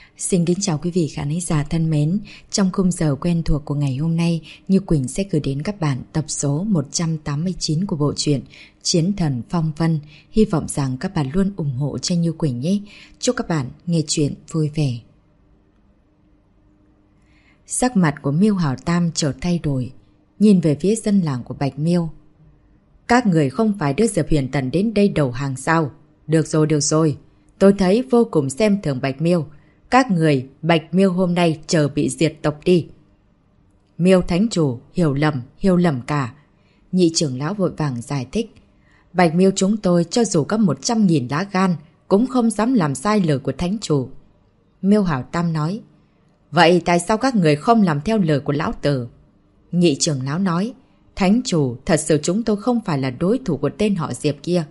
Xin kính chào quý vị khán giả thân mến. Trong khung giờ quen thuộc của ngày hôm nay, Như Quỳnh sẽ gửi đến các bạn tập số 189 của bộ truyện Chiến Thần Phong Vân. Hy vọng rằng các bạn luôn ủng hộ cho Như Quỳnh nhé. Chúc các bạn nghe chuyện vui vẻ. Sắc mặt của Miêu Hảo Tam chợt thay đổi, nhìn về phía dân làng của Bạch Miêu. Các người không phải đưa Diệp Huyền Tần đến đây đầu hàng sao? Được rồi. Tôi thấy vô cùng xem thường Bạch Miêu. Các người, Bạch Miêu hôm nay chờ bị diệt tộc đi. Miêu Thánh Chủ, hiểu lầm cả. Nhị trưởng lão vội vàng giải thích. Bạch Miêu chúng tôi cho dù có 100.000 lá gan, cũng không dám làm sai lời của Thánh Chủ. Miêu Hảo Tam nói. Vậy tại sao các người không làm theo lời của lão tử? Nhị trưởng lão nói. Thánh Chủ, thật sự chúng tôi không phải là đối thủ của tên họ Diệp kia.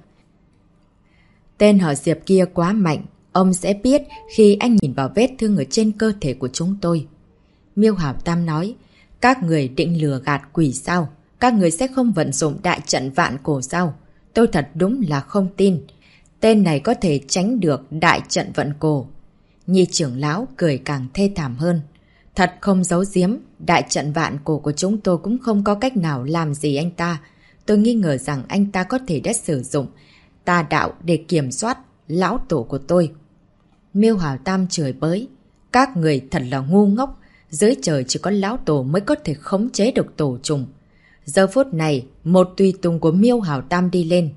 Tên họ Diệp kia quá mạnh. Ông sẽ biết khi anh nhìn vào vết thương ở trên cơ thể của chúng tôi. Miêu Hảo Tam nói. Các người định lừa gạt quỷ sao? Các người sẽ không vận dụng đại trận vạn cổ sao? Tôi thật đúng là không tin. Tên này có thể tránh được đại trận vận cổ. Nhị trưởng lão cười càng thê thảm hơn. Thật không giấu giếm, đại trận vạn cổ của chúng tôi cũng không có cách nào làm gì anh ta. Tôi nghi ngờ rằng anh ta có thể đã sử dụng tà đạo để kiểm soát lão tổ của tôi. Miêu Hảo Tam chửi bới. Các người thật là ngu ngốc. Dưới trời chỉ có lão tổ mới có thể khống chế được tổ trùng. Giờ phút này, một tùy tùng của Miêu Hảo Tam đi lên,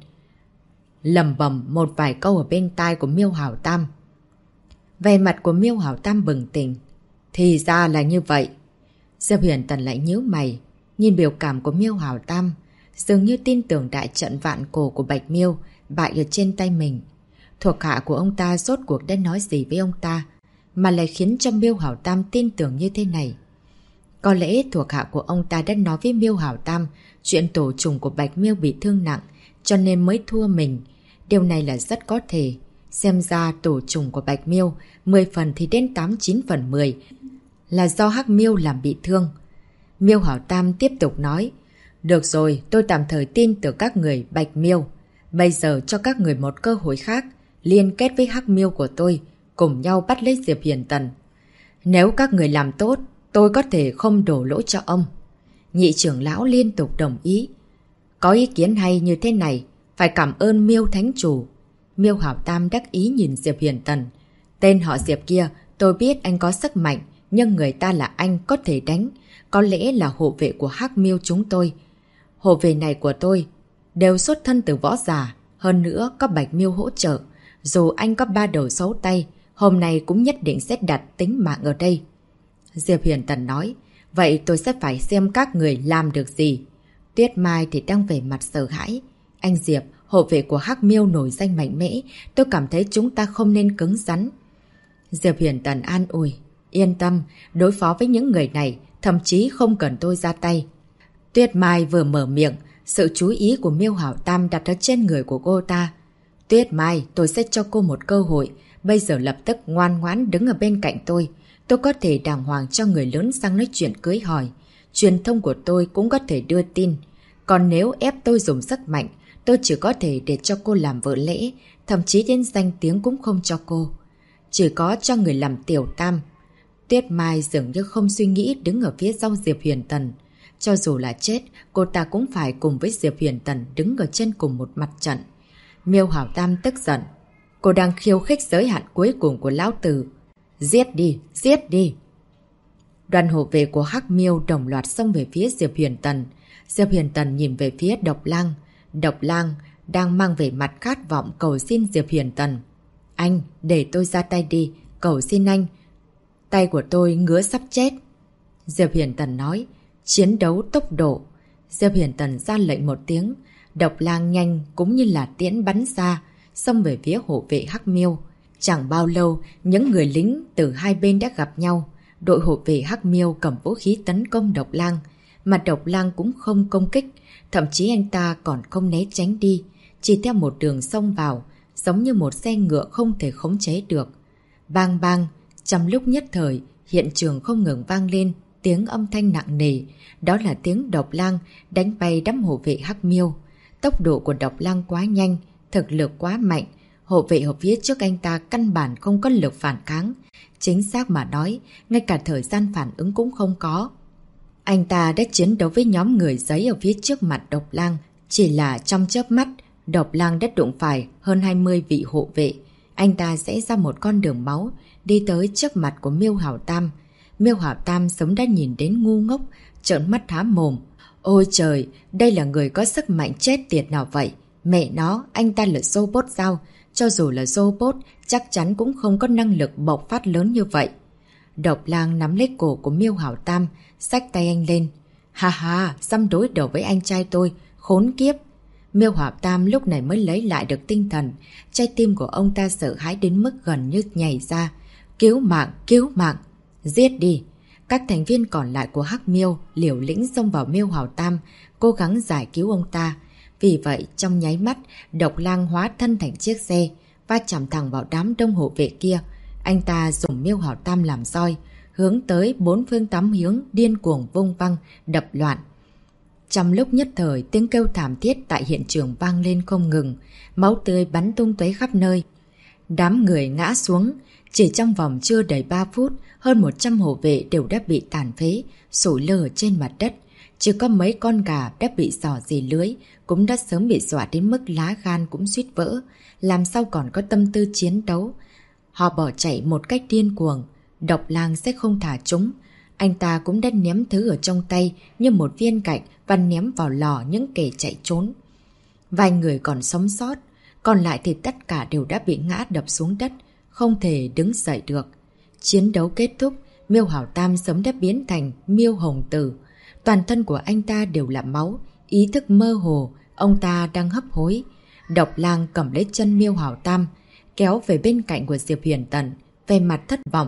lẩm bẩm một vài câu ở bên tai của Miêu Hảo Tam. Vẻ mặt của Miêu Hảo Tam bừng tỉnh. Thì ra là như vậy. Diệp Huyền Tần lại nhíu mày, nhìn biểu cảm của Miêu Hảo Tam, dường như tin tưởng đại trận vạn cổ của Bạch Miêu bại ở trên tay mình. Thuộc hạ của ông ta rốt cuộc đã nói gì với ông ta mà lại khiến cho Miêu Hảo Tam tin tưởng như thế này? Có lẽ thuộc hạ của ông ta đã nói với Miêu Hảo Tam chuyện tổ trùng của Bạch Miêu bị thương nặng, cho nên mới thua mình. Điều này là rất có thể. Xem ra tổ trùng của Bạch Miêu 10 phần thì đến 8-9 phần 10 là do Hắc Miêu làm bị thương. Miêu Hảo Tam tiếp tục nói. Được rồi, tôi tạm thời tin tưởng các người Bạch Miêu. Bây giờ cho các người một cơ hội khác, liên kết với Hắc Miêu của tôi, cùng nhau bắt lấy Diệp Huyền Tần. Nếu các người làm tốt, tôi có thể không đổ lỗi cho ông. Nhị trưởng lão liên tục đồng ý. Có ý kiến hay như thế này, phải cảm ơn Miêu Thánh Chủ. Miêu Hảo Tam đắc ý nhìn Diệp Huyền Tần. Tên họ Diệp kia, tôi biết anh có sức mạnh, nhưng người ta là anh có thể đánh. Có lẽ là hộ vệ của Hắc Miêu chúng tôi. Hộ vệ này của tôi đều xuất thân từ võ giả, hơn nữa có Bạch Miêu hỗ trợ. Dù anh có 3 đầu 6 tay, hôm nay cũng nhất định sẽ đặt tính mạng ở đây. Diệp Huyền Tần nói. Vậy tôi sẽ phải xem các người làm được gì. Tuyết Mai thì đang về mặt sợ hãi. Anh Diệp, hộ vệ của Hắc Miêu nổi danh mạnh mẽ, tôi cảm thấy chúng ta không nên cứng rắn. Diệp Huyền Tần an ủi. Yên tâm, đối phó với những người này, thậm chí không cần tôi ra tay. Tuyết Mai vừa mở miệng, sự chú ý của Miêu Hảo Tam đặt ở trên người của cô ta. Tuyết Mai, tôi sẽ cho cô một cơ hội. Bây giờ lập tức ngoan ngoãn đứng ở bên cạnh tôi. Tôi có thể đàng hoàng cho người lớn sang nói chuyện cưới hỏi. Truyền thông của tôi cũng có thể đưa tin. Còn nếu ép tôi dùng sức mạnh, tôi chỉ có thể để cho cô làm vợ lẽ, thậm chí đến danh tiếng cũng không cho cô. Chỉ có cho người làm tiểu tam. Tuyết Mai dường như không suy nghĩ đứng ở phía sau Diệp Huyền Tần. Cho dù là chết, cô ta cũng phải cùng với Diệp Huyền Tần đứng ở trên cùng một mặt trận. Miêu Hảo Tam tức giận. Cô đang khiêu khích giới hạn cuối cùng của lão tử. Giết đi, giết đi. Đoàn hộ vệ của Hắc Miêu đồng loạt xông về phía Diệp Huyền Tần. Diệp Huyền Tần nhìn về phía Độc Lang. Độc Lang đang mang về mặt khát vọng cầu xin Diệp Huyền Tần. Anh, để tôi ra tay đi, cầu xin anh. Tay của tôi ngứa sắp chết. Diệp Huyền Tần nói. Chiến đấu tốc độ. Diệp Huyền Tần ra lệnh một tiếng. Độc Lang nhanh cũng như là tiễn bắn ra, xông về phía hộ vệ Hắc Miêu. Chẳng bao lâu, những người lính từ hai bên đã gặp nhau. Đội hộ vệ Hắc Miêu cầm vũ khí tấn công Độc Lang, mà Độc Lang cũng không công kích, thậm chí anh ta còn không né tránh đi, chỉ theo một đường xông vào, giống như một xe ngựa không thể khống chế được. Bang bang, trong lúc nhất thời, hiện trường không ngừng vang lên tiếng âm thanh nặng nề, đó là tiếng Độc Lang đánh bay đám hộ vệ Hắc Miêu. Tốc độ của Độc Lang quá nhanh, thực lực quá mạnh, Hộ vệ ở phía trước anh ta căn bản không có lực phản kháng. Chính xác mà nói, ngay cả thời gian phản ứng cũng không có. Anh ta đã chiến đấu với nhóm người giấy ở phía trước mặt Độc Lang. Chỉ là trong chớp mắt, Độc Lang đã đụng phải hơn 20 vị hộ vệ. Anh ta sẽ ra một con đường máu, đi tới trước mặt của Miêu Hảo Tam. Miêu Hảo Tam sớm đã nhìn đến ngu ngốc, trợn mắt há mồm. Ôi trời, đây là người có sức mạnh chết tiệt nào vậy? Mẹ nó, anh ta là robot sao? Cho dù là robot, chắc chắn cũng không có năng lực bộc phát lớn như vậy. Độc Lang nắm lấy cổ của Miêu Hảo Tam, xách tay anh lên. Ha ha, dám đối đầu với anh trai tôi, khốn kiếp. Miêu Hảo Tam lúc này mới lấy lại được tinh thần. Trái tim của ông ta sợ hãi đến mức gần như nhảy ra. Cứu mạng, cứu mạng, giết đi. Các thành viên còn lại của Hắc Miêu liều lĩnh xông vào Miêu Hảo Tam, cố gắng giải cứu ông ta. Vì vậy, trong nháy mắt, Độc Lang hóa thân thành chiếc xe, va chạm thẳng vào đám đông hộ vệ kia. Anh ta dùng Miêu Hảo Tam làm roi, hướng tới bốn phương tám hướng, điên cuồng vung văng, đập loạn. Trong lúc nhất thời, tiếng kêu thảm thiết tại hiện trường vang lên không ngừng, máu tươi bắn tung tóe khắp nơi. Đám người ngã xuống, chỉ trong vòng chưa đầy 3 phút, hơn 100 hộ vệ đều đã bị tàn phế, sủi lơ trên mặt đất. Chỉ có mấy con gà đã bị xỏ dì lưới, cũng đã sớm bị dọa đến mức lá gan cũng suýt vỡ, làm sao còn có tâm tư chiến đấu. Họ bỏ chạy một cách điên cuồng, Độc Lang sẽ không thả chúng. Anh ta cũng đã ném thứ ở trong tay như một viên gạch và ném vào lò những kẻ chạy trốn. Vài người còn sống sót, còn lại thì tất cả đều đã bị ngã đập xuống đất, không thể đứng dậy được. Chiến đấu kết thúc, Miêu Hảo Tam sớm đã biến thành Miêu Hồng Tử. Toàn thân của anh ta đều là máu, ý thức mơ hồ, ông ta đang hấp hối. Độc Lang cầm lấy chân Miêu Hảo Tam, kéo về bên cạnh của Diệp Huyền Tần, về mặt thất vọng.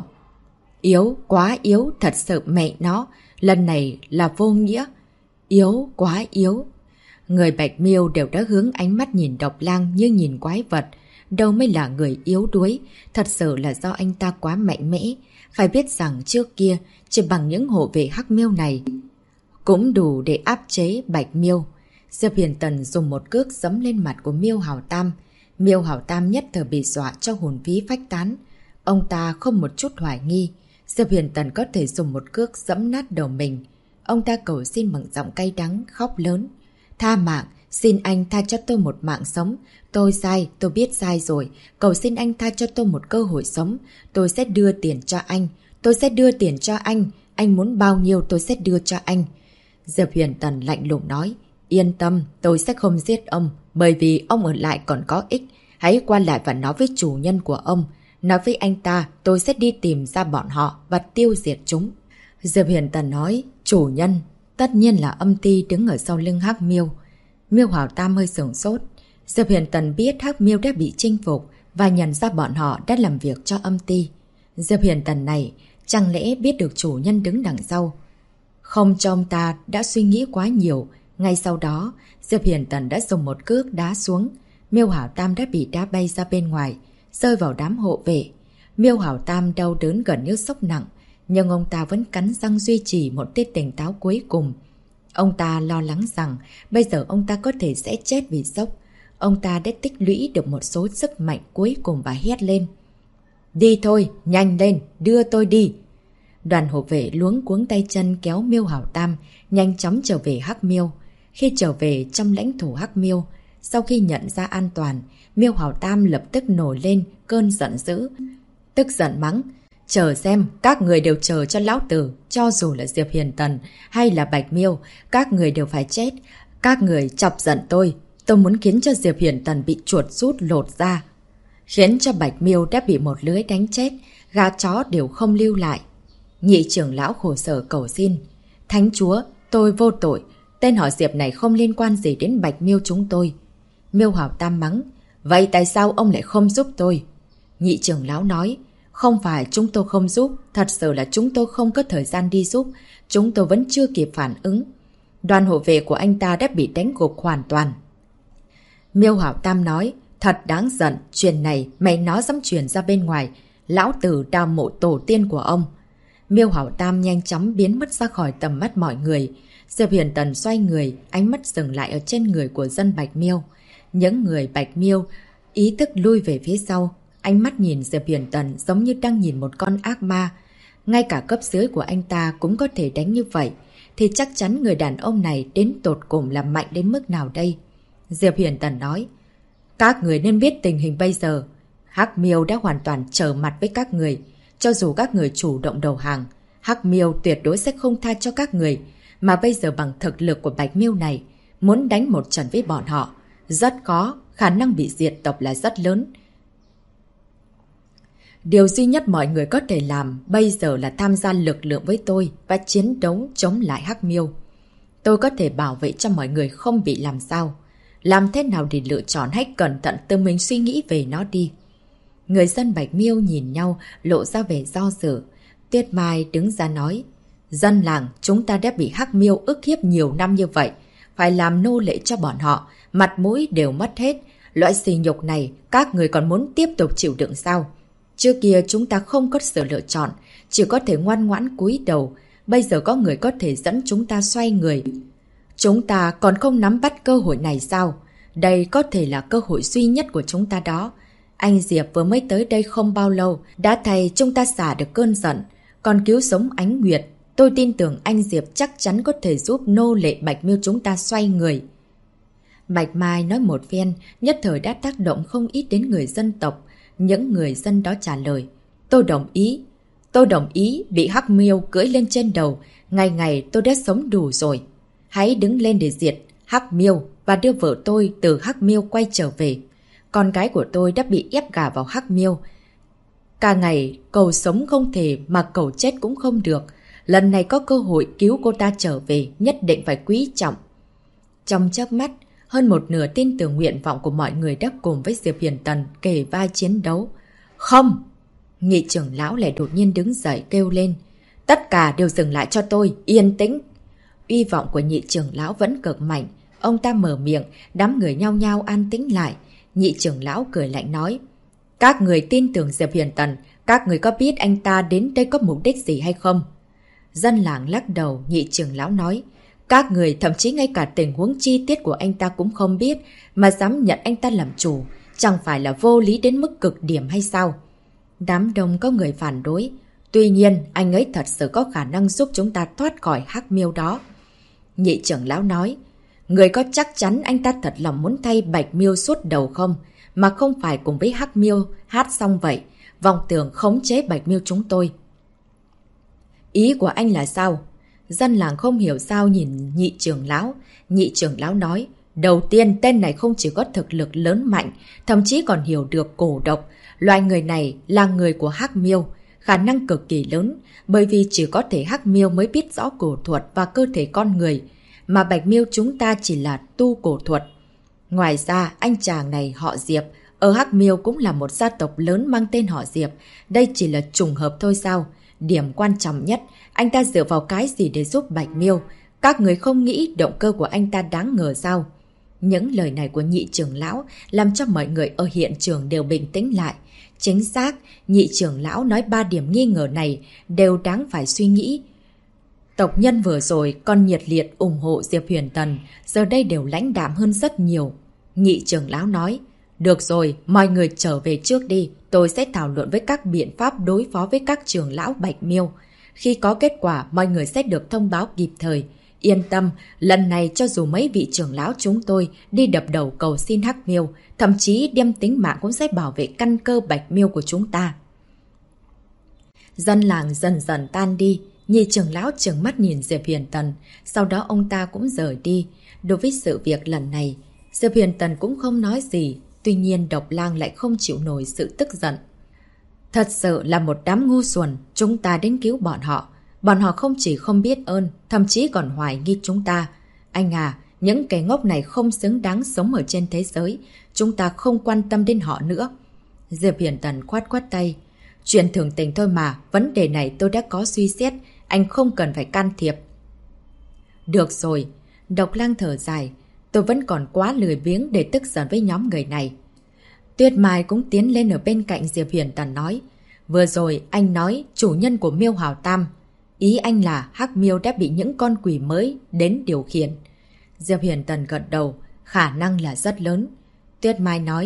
Yếu, quá yếu, thật sự mẹ nó, lần này là vô nghĩa. Yếu, quá yếu. Người Bạch Miêu đều đã hướng ánh mắt nhìn Độc Lang như nhìn quái vật. Đâu mới là người yếu đuối, thật sự là do anh ta quá mạnh mẽ. Phải biết rằng trước kia, chỉ bằng những hộ vệ Hắc Miêu này cũng đủ để áp chế Bạch Miêu. Diệp Huyền Tần dùng một cước giẫm lên mặt của Miêu Hảo Tam. Miêu Hảo Tam nhất thời bị dọa cho hồn phí phách tán. Ông ta không một chút hoài nghi, Diệp Huyền Tần có thể dùng một cước giẫm nát đầu mình. Ông ta cầu xin bằng giọng cay đắng, khóc lớn. Tha mạng, xin anh tha cho tôi một mạng sống. Tôi sai, tôi biết sai rồi. Cầu xin anh tha cho tôi một cơ hội sống. Tôi sẽ đưa tiền cho anh. Tôi sẽ đưa tiền cho anh. Anh muốn bao nhiêu tôi sẽ đưa cho anh. Diệp Huyền Tần lạnh lùng nói. Yên tâm, tôi sẽ không giết ông. Bởi vì ông ở lại còn có ích. Hãy qua lại và nói với chủ nhân của ông. Nói với anh ta, tôi sẽ đi tìm ra bọn họ và tiêu diệt chúng. Diệp Huyền Tần nói, chủ nhân, tất nhiên là Âm Ti đứng ở sau lưng Hắc Miêu. Miêu Hảo Tam hơi sửng sốt. Diệp Huyền Tần biết Hắc Miêu đã bị chinh phục và nhận ra bọn họ đã làm việc cho Âm Ti. Diệp Huyền Tần này chẳng lẽ biết được chủ nhân đứng đằng sau? Không cho ông ta đã suy nghĩ quá nhiều. Ngay sau đó, Diệp Huyền Tần đã dùng một cước đá xuống. Miêu Hảo Tam đã bị đá bay ra bên ngoài, rơi vào đám hộ vệ. Miêu Hảo Tam đau đớn gần như sốc nặng, nhưng ông ta vẫn cắn răng duy trì một tia tỉnh táo cuối cùng. Ông ta lo lắng rằng bây giờ ông ta có thể sẽ chết vì sốc. Ông ta đã tích lũy được một số sức mạnh cuối cùng và hét lên. Đi thôi, nhanh lên, đưa tôi đi. Đoàn hộ vệ luống cuống tay chân kéo Miêu Hảo Tam nhanh chóng trở về Hắc Miêu. Khi trở về trong lãnh thổ Hắc Miêu, sau khi nhận ra an toàn, Miêu Hảo Tam lập tức nổi lên cơn giận dữ. Tức giận mắng. Chờ xem, các người đều chờ cho lão tử, cho dù là Diệp Huyền Tần hay là Bạch Miêu, các người đều phải chết. Các người chọc giận tôi muốn khiến cho Diệp Huyền Tần bị chuột rút lột ra. Khiến cho Bạch Miêu đã bị một lưới đánh chết, gà chó đều không lưu lại. Nhị trưởng lão khổ sở cầu xin. Thánh chúa, tôi vô tội, tên họ Diệp này không liên quan gì đến Bạch Miêu chúng tôi. Miêu Hảo Tam mắng. Vậy tại sao ông lại không giúp tôi? Nhị trưởng lão nói. Không phải chúng tôi không giúp, thật sự là chúng tôi không có thời gian đi giúp, chúng tôi vẫn chưa kịp phản ứng. Đoàn hộ vệ của anh ta đã bị đánh gục hoàn toàn. Miêu Hảo Tam nói, thật đáng giận, chuyện này mày nó dám truyền ra bên ngoài, lão tử đào mộ tổ tiên của ông. Miêu Hảo Tam nhanh chóng biến mất ra khỏi tầm mắt mọi người. Diệp Huyền Tần xoay người, ánh mắt dừng lại ở trên người của dân Bạch Miêu. Những người Bạch Miêu Ý thức lui về phía sau, ánh mắt nhìn Diệp Huyền Tần giống như đang nhìn một con ác ma. Ngay cả cấp dưới của anh ta cũng có thể đánh như vậy, thì chắc chắn người đàn ông này đến tột cùng là mạnh đến mức nào đây? Diệp Huyền Tần nói, các người nên biết tình hình bây giờ. Hắc Miêu đã hoàn toàn trở mặt với các người. Cho dù các người chủ động đầu hàng, Hắc Miêu tuyệt đối sẽ không tha cho các người. Mà bây giờ bằng thực lực của Bạch Miêu này, muốn đánh một trận với bọn họ, rất khó, khả năng bị diệt tộc là rất lớn. Điều duy nhất mọi người có thể làm bây giờ là tham gia lực lượng với tôi và chiến đấu chống lại Hắc Miêu. Tôi có thể bảo vệ cho mọi người không bị làm sao. Làm thế nào để lựa chọn, hãy cẩn thận tự mình suy nghĩ về nó đi. Người dân Bạch Miêu nhìn nhau lộ ra vẻ do dự. Tuyết Mai đứng ra nói, dân làng chúng ta đã bị Hắc Miêu ức hiếp nhiều năm như vậy. Phải làm nô lệ cho bọn họ, mặt mũi đều mất hết. Loại sỉ nhục này các người còn muốn tiếp tục chịu đựng sao? Trước kia chúng ta không có sự lựa chọn, chỉ có thể ngoan ngoãn cúi đầu. Bây giờ có người có thể dẫn chúng ta xoay người. Chúng ta còn không nắm bắt cơ hội này sao? Đây có thể là cơ hội duy nhất của chúng ta đó. Anh Diệp vừa mới tới đây không bao lâu, đã thay chúng ta xả được cơn giận. Còn cứu sống Ánh Nguyệt, tôi tin tưởng anh Diệp chắc chắn có thể giúp nô lệ Bạch Miêu chúng ta xoay người. Bạch Mai nói một phen, nhất thời đã tác động không ít đến người dân tộc. Những người dân đó trả lời, tôi đồng ý. Tôi đồng ý bị Hắc Miêu cưỡi lên trên đầu. Ngày ngày tôi đã sống đủ rồi. Hãy đứng lên để diệt Hắc Miêu và đưa vợ tôi từ Hắc Miêu quay trở về. Con gái của tôi đã bị ép gả vào Hắc Miêu. Cả ngày cầu sống không thể mà cầu chết cũng không được. Lần này có cơ hội cứu cô ta trở về, nhất định phải quý trọng. Trong chớp mắt, hơn một nửa tin tưởng nguyện vọng của mọi người đã cùng với Diệp Huyền Tần kề vai chiến đấu. Không! Nhị trưởng lão lại đột nhiên đứng dậy kêu lên. Tất cả đều dừng lại cho tôi, yên tĩnh. Uy vọng của nhị trưởng lão vẫn cực mạnh. Ông ta mở miệng, đám người nhao nhao an tĩnh lại. Nhị trưởng lão cười lạnh nói. Các người tin tưởng Diệp Huyền Tần, các người có biết anh ta đến đây có mục đích gì hay không? Dân làng lắc đầu, nhị trưởng lão nói. Các người thậm chí ngay cả tình huống chi tiết của anh ta cũng không biết, mà dám nhận anh ta làm chủ, chẳng phải là vô lý đến mức cực điểm hay sao? Đám đông có người phản đối. Tuy nhiên, anh ấy thật sự có khả năng giúp chúng ta thoát khỏi Hắc Miêu đó. Nhị trưởng lão nói, người có chắc chắn anh ta thật lòng muốn thay Bạch Miêu suốt đầu không? Mà không phải cùng với Hắc Miêu hát xong vậy, vọng tưởng khống chế Bạch Miêu chúng tôi. Ý của anh là sao? Dân làng không hiểu sao nhìn nhị trưởng lão. Nhị trưởng lão nói, đầu tiên tên này không chỉ có thực lực lớn mạnh, thậm chí còn hiểu được cổ độc. Loại người này là người của Hắc Miêu, khả năng cực kỳ lớn, bởi vì chỉ có thể Hắc Miêu mới biết rõ cổ thuật và cơ thể con người, mà Bạch Miêu chúng ta chỉ là tu cổ thuật. Ngoài ra, anh chàng này họ Diệp, ở Hắc Miêu cũng là một gia tộc lớn mang tên họ Diệp. Đây chỉ là trùng hợp thôi sao? Điểm quan trọng nhất, anh ta dựa vào cái gì để giúp Bạch Miêu? Các người không nghĩ động cơ của anh ta đáng ngờ sao? Những lời này của nhị trưởng lão làm cho mọi người ở hiện trường đều bình tĩnh lại. Chính xác, nhị trưởng lão nói 3 điểm nghi ngờ này đều đáng phải suy nghĩ. Tộc nhân vừa rồi còn nhiệt liệt ủng hộ Diệp Huyền Tần, giờ đây đều lãnh đạm hơn rất nhiều. Nhị trưởng lão nói, được rồi, mọi người trở về trước đi, tôi sẽ thảo luận với các biện pháp đối phó với các trưởng lão Bạch Miêu. Khi có kết quả, mọi người sẽ được thông báo kịp thời. Yên tâm, lần này cho dù mấy vị trưởng lão chúng tôi đi đập đầu cầu xin Hắc Miêu, thậm chí đem tính mạng cũng sẽ bảo vệ căn cơ Bạch Miêu của chúng ta. Dân làng dần dần tan đi, nhị trưởng lão trừng mắt nhìn Diệp Huyền Tần, sau đó ông ta cũng rời đi. Đối với sự việc lần này, Diệp Huyền Tần cũng không nói gì, tuy nhiên Độc Lang lại không chịu nổi sự tức giận. Thật sự là một đám ngu xuẩn, chúng ta đến cứu bọn họ. Bọn họ không chỉ không biết ơn, thậm chí còn hoài nghi chúng ta. Anh à, những kẻ ngốc này không xứng đáng sống ở trên thế giới. Chúng ta không quan tâm đến họ nữa. Diệp Huyền Tần khoát khoát tay. Chuyện thường tình thôi mà, vấn đề này tôi đã có suy xét. Anh không cần phải can thiệp. Được rồi, Độc Lang thở dài. Tôi vẫn còn quá lười biếng để tức giận với nhóm người này. Tuyết Mai cũng tiến lên ở bên cạnh Diệp Huyền Tần nói. Vừa rồi anh nói chủ nhân của Miêu Hào Tam. Ý anh là Hắc Miêu đã bị những con quỷ mới đến điều khiển. Diệp Huyền Tần gật đầu, khả năng là rất lớn. Tuyết Mai nói,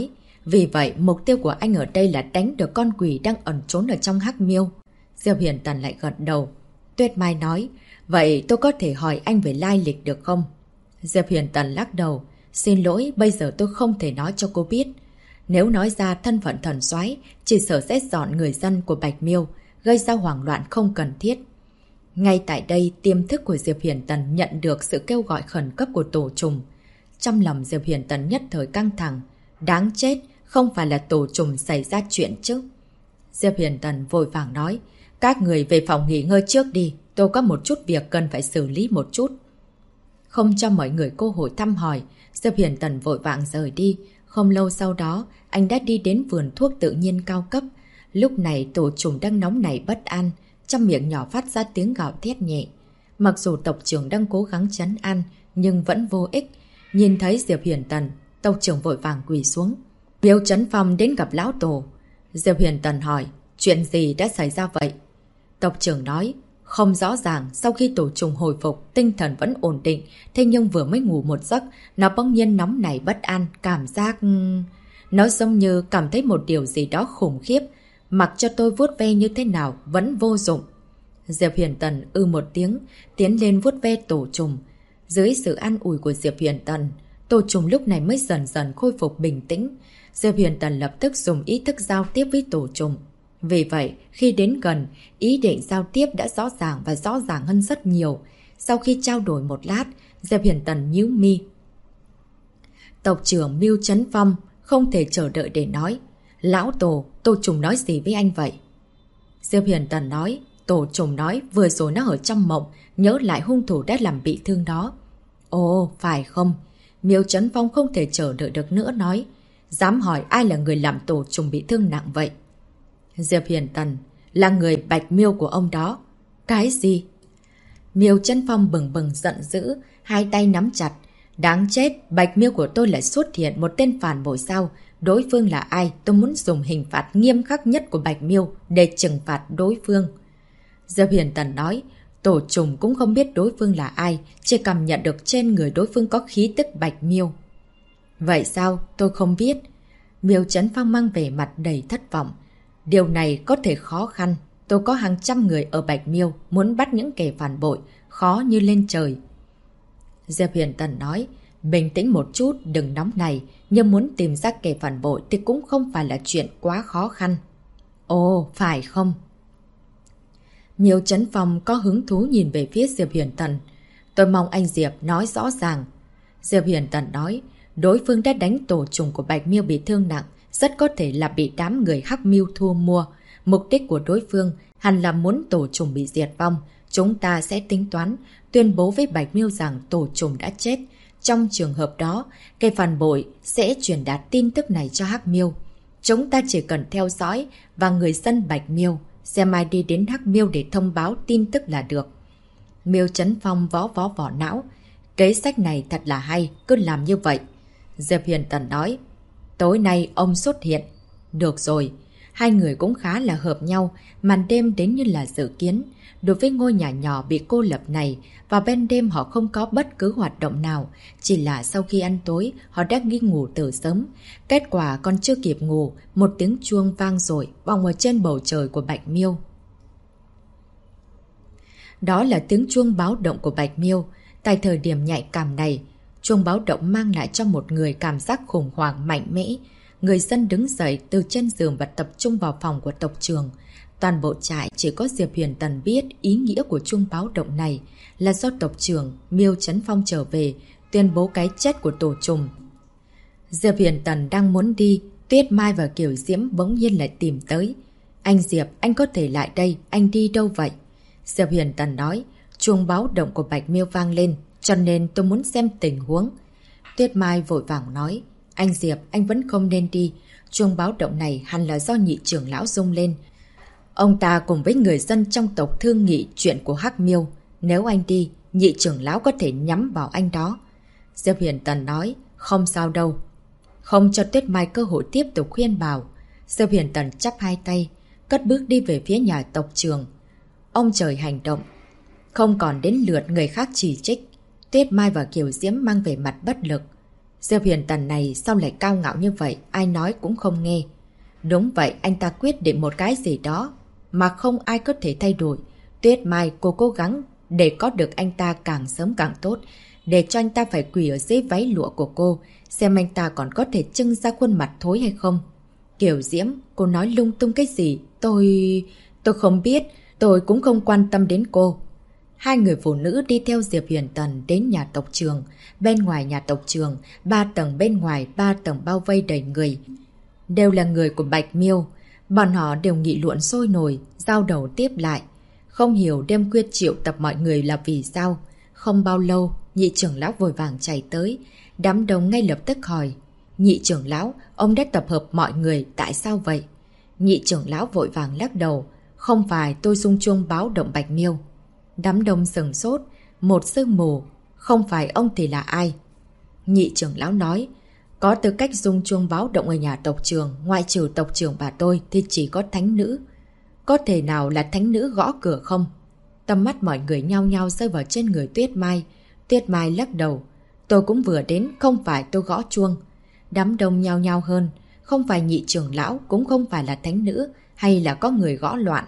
Vì vậy, mục tiêu của anh ở đây là đánh được con quỷ đang ẩn trốn ở trong hắc miêu. Diệp Huyền Tần lại gật đầu. Tuyết Mai nói, vậy tôi có thể hỏi anh về lai lịch được không? Diệp Huyền Tần lắc đầu. Xin lỗi, bây giờ tôi không thể nói cho cô biết. Nếu nói ra thân phận thần soái, chỉ sợ sẽ dọn người dân của Bạch Miêu, gây ra hoảng loạn không cần thiết. Ngay tại đây, tiềm thức của Diệp Huyền Tần nhận được sự kêu gọi khẩn cấp của tổ trùng. Trong lòng Diệp Huyền Tần nhất thời căng thẳng. Đáng chết, không phải là tổ trùng xảy ra chuyện chứ. Diệp Huyền Tần vội vàng nói, các người về phòng nghỉ ngơi trước đi, tôi có một chút việc cần phải xử lý một chút. Không cho mọi người cơ hội thăm hỏi, Diệp Huyền Tần vội vàng rời đi. Không lâu sau đó, anh đã đi đến vườn thuốc tự nhiên cao cấp. Lúc này tổ trùng đang nóng nảy bất an, trong miệng nhỏ phát ra tiếng gào thét nhẹ. Mặc dù tộc trưởng đang cố gắng trấn an, nhưng vẫn vô ích. Nhìn thấy Diệp Huyền Tần, tộc trưởng vội vàng quỳ xuống. Miêu Trấn Phong đến gặp lão tổ. Diệp Huyền Tần hỏi, chuyện gì đã xảy ra vậy? Tộc trưởng nói, không rõ ràng, sau khi tổ trùng hồi phục, tinh thần vẫn ổn định, thế nhưng vừa mới ngủ một giấc, nó bỗng nhiên nóng nảy bất an, cảm giác... Nó giống như cảm thấy một điều gì đó khủng khiếp, mặc cho tôi vuốt ve như thế nào vẫn vô dụng. Diệp Huyền Tần một tiếng, tiến lên vuốt ve tổ trùng. Dưới sự an ủi của Diệp Huyền Tần, tổ trùng lúc này mới dần dần khôi phục bình tĩnh. Diệp Huyền Tần lập tức dùng ý thức giao tiếp với tổ trùng. Vì vậy, khi đến gần, ý định giao tiếp đã rõ ràng và rõ ràng hơn rất nhiều. Sau khi trao đổi một lát, Diệp Huyền Tần nhíu mi. Tộc trưởng Miêu Trấn Phong không thể chờ đợi để nói. Lão tổ, tổ trùng nói gì với anh vậy? Diệp Huyền Tần nói, tổ trùng nói vừa rồi nó ở trong mộng, nhớ lại hung thủ đã làm bị thương đó. Ồ, phải không? Miêu Trấn Phong không thể chờ đợi được nữa nói. Dám hỏi ai là người làm tổ trùng bị thương nặng vậy? Diệp Huyền Tần, là người Bạch Miêu của ông đó. Cái gì? Miêu Trấn Phong bừng bừng giận dữ, hai tay nắm chặt. Đáng chết, Bạch Miêu của tôi lại xuất hiện một tên phản bội sao? Đối phương là ai? Tôi muốn dùng hình phạt nghiêm khắc nhất của Bạch Miêu để trừng phạt đối phương. Diệp Huyền Tần nói, tổ trùng cũng không biết đối phương là ai, chỉ cảm nhận được trên người đối phương có khí tức Bạch Miêu. Vậy sao? Tôi không biết. Miêu Trấn Phong mang về mặt đầy thất vọng. Điều này có thể khó khăn. Tôi có hàng trăm người ở Bạch Miêu, muốn bắt những kẻ phản bội, khó như lên trời. Diệp Huyền Tần nói, bình tĩnh một chút, đừng nóng này, nhưng muốn tìm ra kẻ phản bội thì cũng không phải là chuyện quá khó khăn. Ồ, phải không? Miêu Trấn Phong có hứng thú nhìn về phía Diệp Huyền Tần. Tôi mong anh Diệp nói rõ ràng. Diệp Huyền Tần nói, đối phương đã đánh tổ trùng của Bạch Miêu bị thương nặng, rất có thể là bị đám người Hắc Miêu thu mua. Mục đích của đối phương hẳn là muốn tổ trùng bị diệt vong. Chúng ta sẽ tính toán, tuyên bố với Bạch Miêu rằng tổ trùng đã chết. Trong trường hợp đó, kẻ phản bội sẽ truyền đạt tin tức này cho Hắc Miêu. Chúng ta chỉ cần theo dõi và người dân Bạch Miêu, xem ai đi đến Hắc Miêu để thông báo tin tức là được. Miêu Trấn Phong vỏ não. Kế sách này thật là hay, cứ làm như vậy. Diệp Huyền Tần nói, tối nay ông xuất hiện. Được rồi, hai người cũng khá là hợp nhau, màn đêm đến như là dự kiến. Đối với ngôi nhà nhỏ bị cô lập này, vào ban đêm họ không có bất cứ hoạt động nào, chỉ là sau khi ăn tối, họ đã đi ngủ từ sớm. Kết quả còn chưa kịp ngủ, một tiếng chuông vang dội vọng ở trên bầu trời của Bạch Miêu. Đó là tiếng chuông báo động của Bạch Miêu. Tại thời điểm nhạy cảm này, chuông báo động mang lại cho một người cảm giác khủng hoảng mạnh mẽ. Người dân đứng dậy từ trên giường và tập trung vào phòng của tộc trưởng. Toàn bộ trại chỉ có Diệp Huyền Tần biết ý nghĩa của chuông báo động này là do tộc trưởng Miêu Trấn Phong trở về, tuyên bố cái chết của tổ trùng. Diệp Huyền Tần đang muốn đi, Tuyết Mai và Kiều Diễm bỗng nhiên lại tìm tới. Anh Diệp, anh có thể lại đây, anh đi đâu vậy? Diệp Huyền Tần nói, chuông báo động của Bạch Miêu vang lên, cho nên tôi muốn xem tình huống. Tuyết Mai vội vàng nói, anh Diệp, anh vẫn không nên đi. Chuông báo động này hẳn là do nhị trưởng lão rung lên. Ông ta cùng với người dân trong tộc thương nghị chuyện của Hắc Miêu. Nếu anh đi, nhị trưởng lão có thể nhắm vào anh đó. Diệp Huyền Tần nói, không sao đâu. Không cho Tuyết Mai cơ hội tiếp tục khuyên bảo. Diệp Huyền Tần chắp hai tay, cất bước đi về phía nhà tộc trưởng. Ông trời hành động. Không còn đến lượt người khác chỉ trích. Tuyết Mai và Kiều Diễm mang về mặt bất lực. Diệp Huyền Tần này sao lại cao ngạo như vậy, ai nói cũng không nghe. Đúng vậy, anh ta quyết định một cái gì đó mà không ai có thể thay đổi. Tuyết Mai, cô cố gắng để có được anh ta càng sớm càng tốt, để cho anh ta phải quỳ ở dưới váy lụa của cô, xem anh ta còn có thể trưng ra khuôn mặt thối hay không. Kiều Diễm, cô nói lung tung cái gì? Tôi không biết, tôi cũng không quan tâm đến cô. Hai người phụ nữ đi theo Diệp Huyền Tần đến nhà tộc trưởng. Bên ngoài nhà tộc trưởng, 3 tầng bên ngoài, 3 tầng bao vây đầy người. Đều là người của Bạch Miêu. Bọn họ đều nghị luận sôi nổi, giao đầu tiếp lại. Không hiểu đêm khuya triệu tập mọi người là vì sao. Không bao lâu, nhị trưởng lão vội vàng chạy tới. Đám đông ngay lập tức hỏi. Nhị trưởng lão, ông đã tập hợp mọi người, tại sao vậy? Nhị trưởng lão vội vàng lắc đầu. Không phải tôi rung chuông báo động Bạch Miêu. Đám đông sừng sốt, một sương mù. Không phải ông thì là ai? Nhị trưởng lão nói. Có tư cách rung chuông báo động ở nhà tộc trưởng, ngoại trừ tộc trưởng bà tôi thì chỉ có thánh nữ. Có thể nào là thánh nữ gõ cửa không? Tầm mắt mọi người nhao nhao rơi vào trên người Tuyết Mai. Tuyết Mai lắc đầu. Tôi cũng vừa đến, không phải tôi gõ chuông. Đám đông nhao nhao hơn. Không phải nhị trưởng lão, cũng không phải là thánh nữ, hay là có người gõ loạn.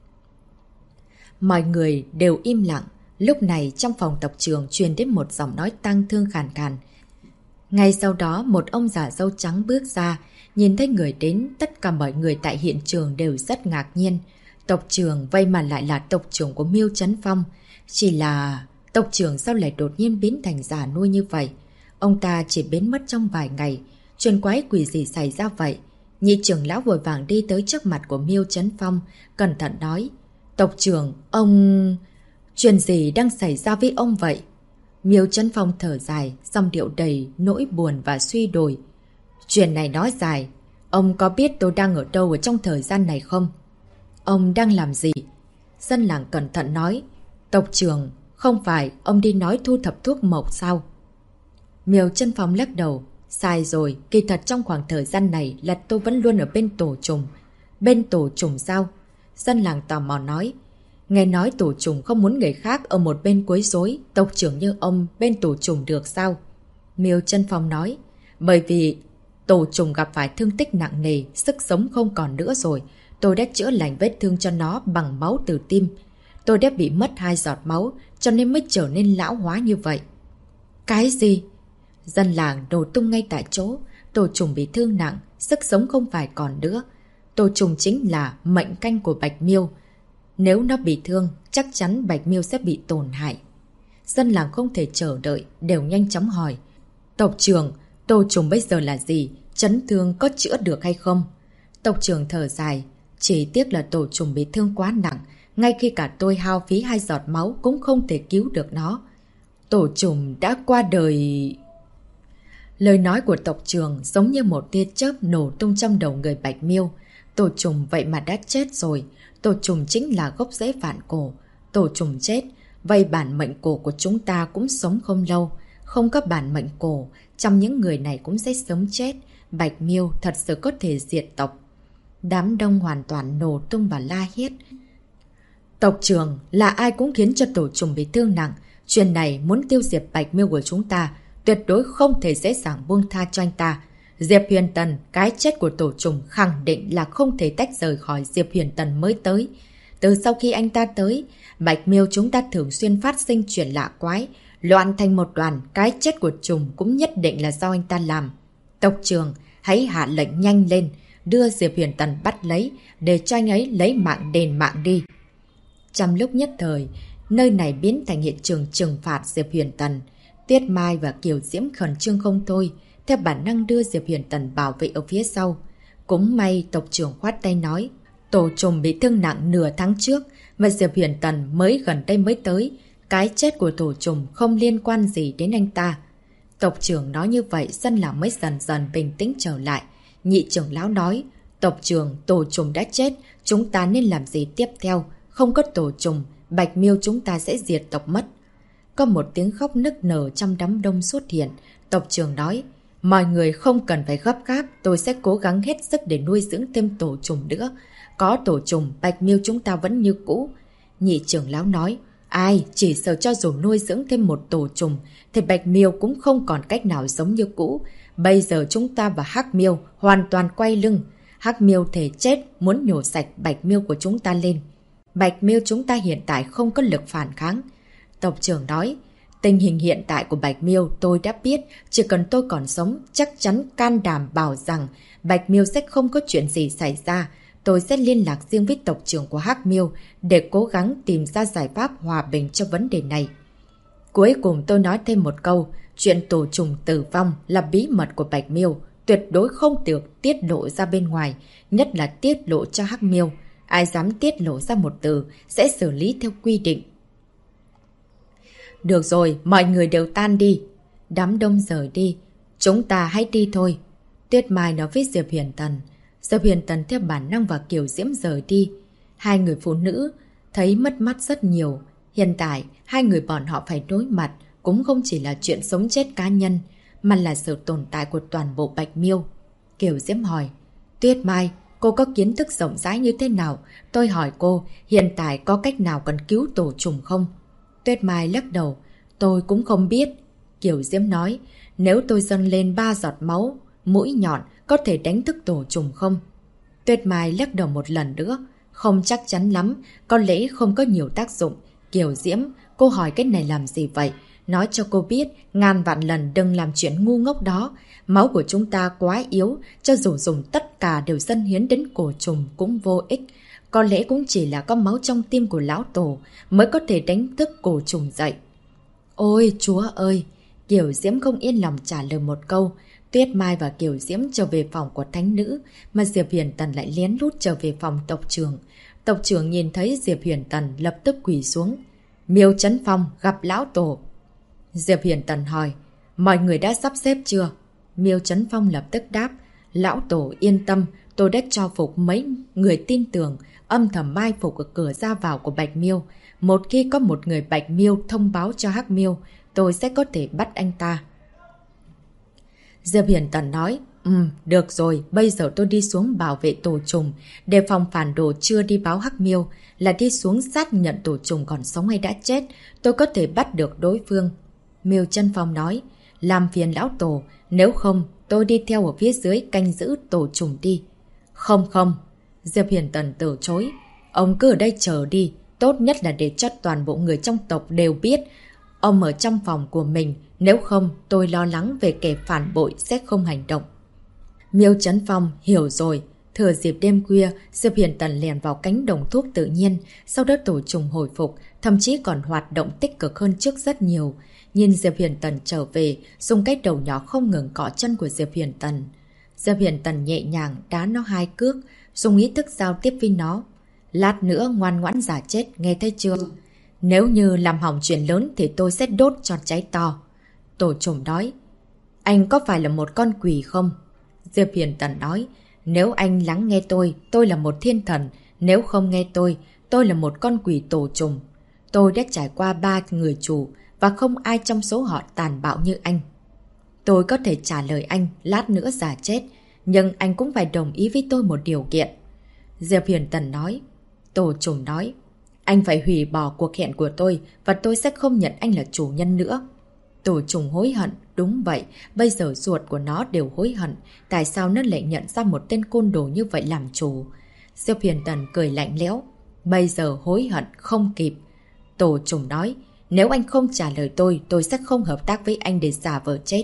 Mọi người đều im lặng. Lúc này trong phòng tộc trưởng truyền đến một giọng nói tang thương khàn khàn. Ngay sau đó một ông già râu trắng bước ra. Nhìn thấy người đến, tất cả mọi người tại hiện trường đều rất ngạc nhiên. Tộc trưởng vậy mà lại là tộc trưởng của Miêu Chấn Phong. Chỉ là tộc trưởng sao lại đột nhiên biến thành già nuôi như vậy? Ông ta chỉ biến mất trong vài ngày. Chuyện quái quỷ gì xảy ra vậy? Nhị trưởng lão vội vàng đi tới trước mặt của Miêu Chấn Phong, cẩn thận nói. Tộc trưởng, ông... Chuyện gì đang xảy ra với ông vậy? Miêu Chấn Phong thở dài, giọng điệu đầy nỗi buồn và suy đồi. Chuyện này nói dài. Ông có biết tôi đang ở đâu ở trong thời gian này không? Ông đang làm gì? Dân làng cẩn thận nói. Tộc trưởng, không phải ông đi nói thu thập thuốc mộc sao? Miêu Chấn Phong lắc đầu. Sai rồi, kỳ thật trong khoảng thời gian này là tôi vẫn luôn ở bên tổ trùng. Bên tổ trùng sao? Dân làng tò mò nói. Nghe nói tổ trùng không muốn người khác ở một bên quấy rối, tộc trưởng như ông bên tổ trùng được sao? Miêu Chấn Phong nói. Bởi vì tổ trùng gặp phải thương tích nặng nề, sức sống không còn nữa rồi. Tôi đã chữa lành vết thương cho nó bằng máu từ tim. Tôi đã bị mất 2 giọt máu, cho nên mới trở nên lão hóa như vậy. Cái gì? Dân làng đổ tung ngay tại chỗ. Tổ trùng bị thương nặng, sức sống không phải còn nữa. Tổ trùng chính là mệnh canh của Bạch Miêu. Nếu nó bị thương, chắc chắn Bạch Miêu sẽ bị tổn hại. Dân làng không thể chờ đợi, đều nhanh chóng hỏi. Tộc trưởng, tổ trùng bây giờ là gì? Chấn thương có chữa được hay không? Tộc trưởng thở dài. Chỉ tiếc là tổ trùng bị thương quá nặng. Ngay khi cả tôi hao phí 2 giọt máu cũng không thể cứu được nó. Tổ trùng đã qua đời... Lời nói của tộc trưởng giống như một tia chớp nổ tung trong đầu người Bạch Miêu. Tổ trùng vậy mà đã chết rồi. Tổ trùng chính là gốc rễ vạn cổ. Tổ trùng chết, vậy bản mệnh cổ của chúng ta cũng sống không lâu. Không có bản mệnh cổ, trong những người này cũng sẽ sớm chết. Bạch Miêu thật sự có thể diệt tộc. Đám đông hoàn toàn nổ tung và la hét. Tộc trưởng, là ai cũng khiến cho tổ trùng bị thương nặng. Chuyện này muốn tiêu diệt Bạch Miêu của chúng ta, tuyệt đối không thể dễ dàng buông tha cho anh ta. Diệp Huyền Tần, cái chết của tổ trùng khẳng định là không thể tách rời khỏi Diệp Huyền Tần mới tới. Từ sau khi anh ta tới, Bạch Miêu chúng ta thường xuyên phát sinh chuyện lạ quái, loạn thành một đoàn, cái chết của trùng cũng nhất định là do anh ta làm. Tộc trưởng, hãy hạ lệnh nhanh lên, đưa Diệp Huyền Tần bắt lấy, để cho anh ấy lấy mạng đền mạng đi. Trong lúc nhất thời, nơi này biến thành hiện trường trừng phạt Diệp Huyền Tần. Tuyết Mai và Kiều Diễm khẩn trương không thôi, theo bản năng đưa Diệp Huyền Tần bảo vệ ở phía sau. Cũng may tộc trưởng khoát tay nói, tổ trùng bị thương nặng nửa tháng trước, và Diệp Huyền Tần mới gần đây mới tới. Cái chết của tổ trùng không liên quan gì đến anh ta. Tộc trưởng nói như vậy, dân làng mới dần dần bình tĩnh trở lại. Nhị trưởng lão nói, tộc trưởng, tổ trùng đã chết, chúng ta nên làm gì tiếp theo? Không có tổ trùng, Bạch Miêu chúng ta sẽ diệt tộc mất. Có một tiếng khóc nức nở trong đám đông xuất hiện. Tộc trưởng nói, mọi người không cần phải gấp gáp, tôi sẽ cố gắng hết sức để nuôi dưỡng thêm tổ trùng nữa. Có tổ trùng, Bạch Miêu chúng ta vẫn như cũ. Nhị trưởng lão nói, Ai, chỉ sợ cho dù nuôi dưỡng thêm một tổ trùng, thì Bạch Miêu cũng không còn cách nào giống như cũ. Bây giờ chúng ta và Hắc Miêu hoàn toàn quay lưng. Hắc Miêu thể chết, muốn nhổ sạch Bạch Miêu của chúng ta lên. Bạch Miêu chúng ta hiện tại không có lực phản kháng. Tộc trưởng nói, tình hình hiện tại của Bạch Miêu tôi đã biết, chỉ cần tôi còn sống, chắc chắn can đảm bảo rằng Bạch Miêu sẽ không có chuyện gì xảy ra. Tôi sẽ liên lạc riêng với tộc trưởng của Hắc Miêu để cố gắng tìm ra giải pháp hòa bình cho vấn đề này. Cuối cùng tôi nói thêm một câu, chuyện tổ trùng tử vong là bí mật của Bạch Miêu, tuyệt đối không được tiết lộ ra bên ngoài, nhất là tiết lộ cho Hắc Miêu. Ai dám tiết lộ ra một từ sẽ xử lý theo quy định. Được rồi, mọi người đều tan đi. Đám đông rời đi. Chúng ta hãy đi thôi. Tuyết Mai nói với Diệp Huyền Tần. Diệp Huyền Tần theo bản năng và Kiều Diễm rời đi. Hai người phụ nữ thấy mất mát rất nhiều. Hiện tại, hai người bọn họ phải đối mặt cũng không chỉ là chuyện sống chết cá nhân, mà là sự tồn tại của toàn bộ Bạch Miêu. Kiều Diễm hỏi, Tuyết Mai, cô có kiến thức rộng rãi như thế nào? Tôi hỏi cô, hiện tại có cách nào cần cứu tổ trùng không? Tuyết Mai lắc đầu, tôi cũng không biết. Kiều Diễm nói, nếu tôi dâng lên 3 giọt máu, mũi nhọn, có thể đánh thức tổ trùng không? Tuyết Mai lắc đầu một lần nữa, không chắc chắn lắm, có lẽ không có nhiều tác dụng. Kiều Diễm, cô hỏi cái này làm gì vậy? Nói cho cô biết, ngàn vạn lần đừng làm chuyện ngu ngốc đó. Máu của chúng ta quá yếu, cho dù dùng tất cả đều dâng hiến đến cổ trùng cũng vô ích. Có lẽ cũng chỉ là có máu trong tim của lão tổ mới có thể đánh thức cổ trùng dậy. Ôi chúa ơi! Kiều Diễm không yên lòng trả lời một câu. Tuyết Mai và Kiều Diễm trở về phòng của thánh nữ, mà Diệp Huyền Tần lại lén lút trở về phòng tộc trưởng. Tộc trưởng nhìn thấy Diệp Huyền Tần lập tức quỳ xuống. Miêu Chấn Phong gặp lão tổ. Diệp Huyền Tần hỏi, mọi người đã sắp xếp chưa? Miêu Chấn Phong lập tức đáp, lão tổ yên tâm, tôi đã cho phục mấy người tin tưởng, âm thầm mai phục ở cửa ra vào của Bạch Miêu. Một khi có một người Bạch Miêu thông báo cho Hắc Miêu, tôi sẽ có thể bắt anh ta. Diệp Huyền Tần nói, được rồi, bây giờ tôi đi xuống bảo vệ tổ trùng, đề phòng phản đồ chưa đi báo Hắc Miêu, là đi xuống xác nhận tổ trùng còn sống hay đã chết, tôi có thể bắt được đối phương. Miêu Chân Phong nói, làm phiền lão tổ, nếu không tôi đi theo ở phía dưới canh giữ tổ trùng đi. Không, Diệp Huyền Tần từ chối, ông cứ ở đây chờ đi, tốt nhất là để cho toàn bộ người trong tộc đều biết ông ở trong phòng của mình, nếu không tôi lo lắng về kẻ phản bội sẽ không hành động. Miêu Chấn Phong hiểu rồi. Thừa dịp đêm khuya, Diệp Huyền Tần lèn vào cánh đồng thuốc tự nhiên, sau đó tổ trùng hồi phục, thậm chí còn hoạt động tích cực hơn trước rất nhiều. Nhìn Diệp Huyền Tần trở về, dùng cái đầu nhỏ không ngừng cọ chân của Diệp Huyền Tần. Diệp Huyền Tần nhẹ nhàng đá nó 2 cước, dùng ý thức giao tiếp với nó. Lát nữa ngoan ngoãn giả chết, nghe thấy chưa? Nếu như làm hỏng chuyện lớn thì tôi sẽ đốt cho cháy to. Tổ trùng nói, anh có phải là một con quỷ không? Diệp Huyền Tần nói, nếu anh lắng nghe tôi là một thiên thần. Nếu không nghe tôi là một con quỷ tổ trùng. Tôi đã trải qua 3 người chủ và không ai trong số họ tàn bạo như anh. Tôi có thể trả lời anh lát nữa giả chết, nhưng anh cũng phải đồng ý với tôi một điều kiện. Diệp Huyền Tần nói. Tổ trùng nói, anh phải hủy bỏ cuộc hẹn của tôi và tôi sẽ không nhận anh là chủ nhân nữa. Tổ trùng hối hận, đúng vậy, bây giờ ruột của nó đều hối hận. Tại sao nó lại nhận ra một tên côn đồ như vậy làm chủ? Diệp Huyền Tần cười lạnh lẽo. Bây giờ hối hận không kịp. Tổ trùng nói, nếu anh không trả lời tôi sẽ không hợp tác với anh để giả vờ chết.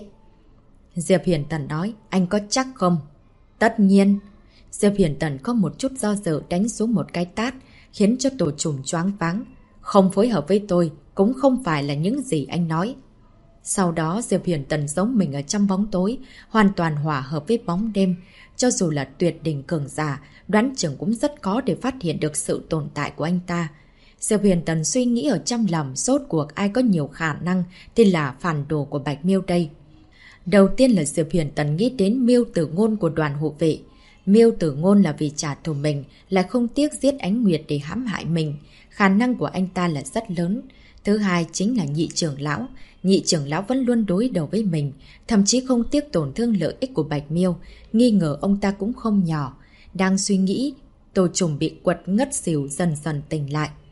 Diệp Huyền Tần nói, anh có chắc không? Tất nhiên. Diệp Huyền Tần có một chút do dự đánh xuống một cái tát, khiến cho tổ trùng choáng váng. Không phối hợp với tôi, cũng không phải là những gì anh nói. Sau đó Diệp Huyền Tần giống mình ở trong bóng tối, hoàn toàn hòa hợp với bóng đêm. Cho dù là tuyệt đỉnh cường giả, đoán chừng cũng rất khó để phát hiện được sự tồn tại của anh ta. Diệp Huyền Tần suy nghĩ ở trong lòng, rốt cuộc ai có nhiều khả năng thì là phản đồ của Bạch Miêu đây. Đầu tiên là Diệp Huyền Tần nghĩ đến Miêu Tử Ngôn của đoàn hộ vệ. Miêu Tử Ngôn là vì trả thù mình, lại không tiếc giết Ánh Nguyệt để hãm hại mình. Khả năng của anh ta là rất lớn. Thứ hai chính là Nhị trưởng lão. Nhị trưởng lão vẫn luôn đối đầu với mình, thậm chí không tiếc tổn thương lợi ích của Bạch Miêu. Nghi ngờ ông ta cũng không nhỏ. Đang suy nghĩ, tổ trùng bị quật ngất xỉu dần dần tỉnh lại.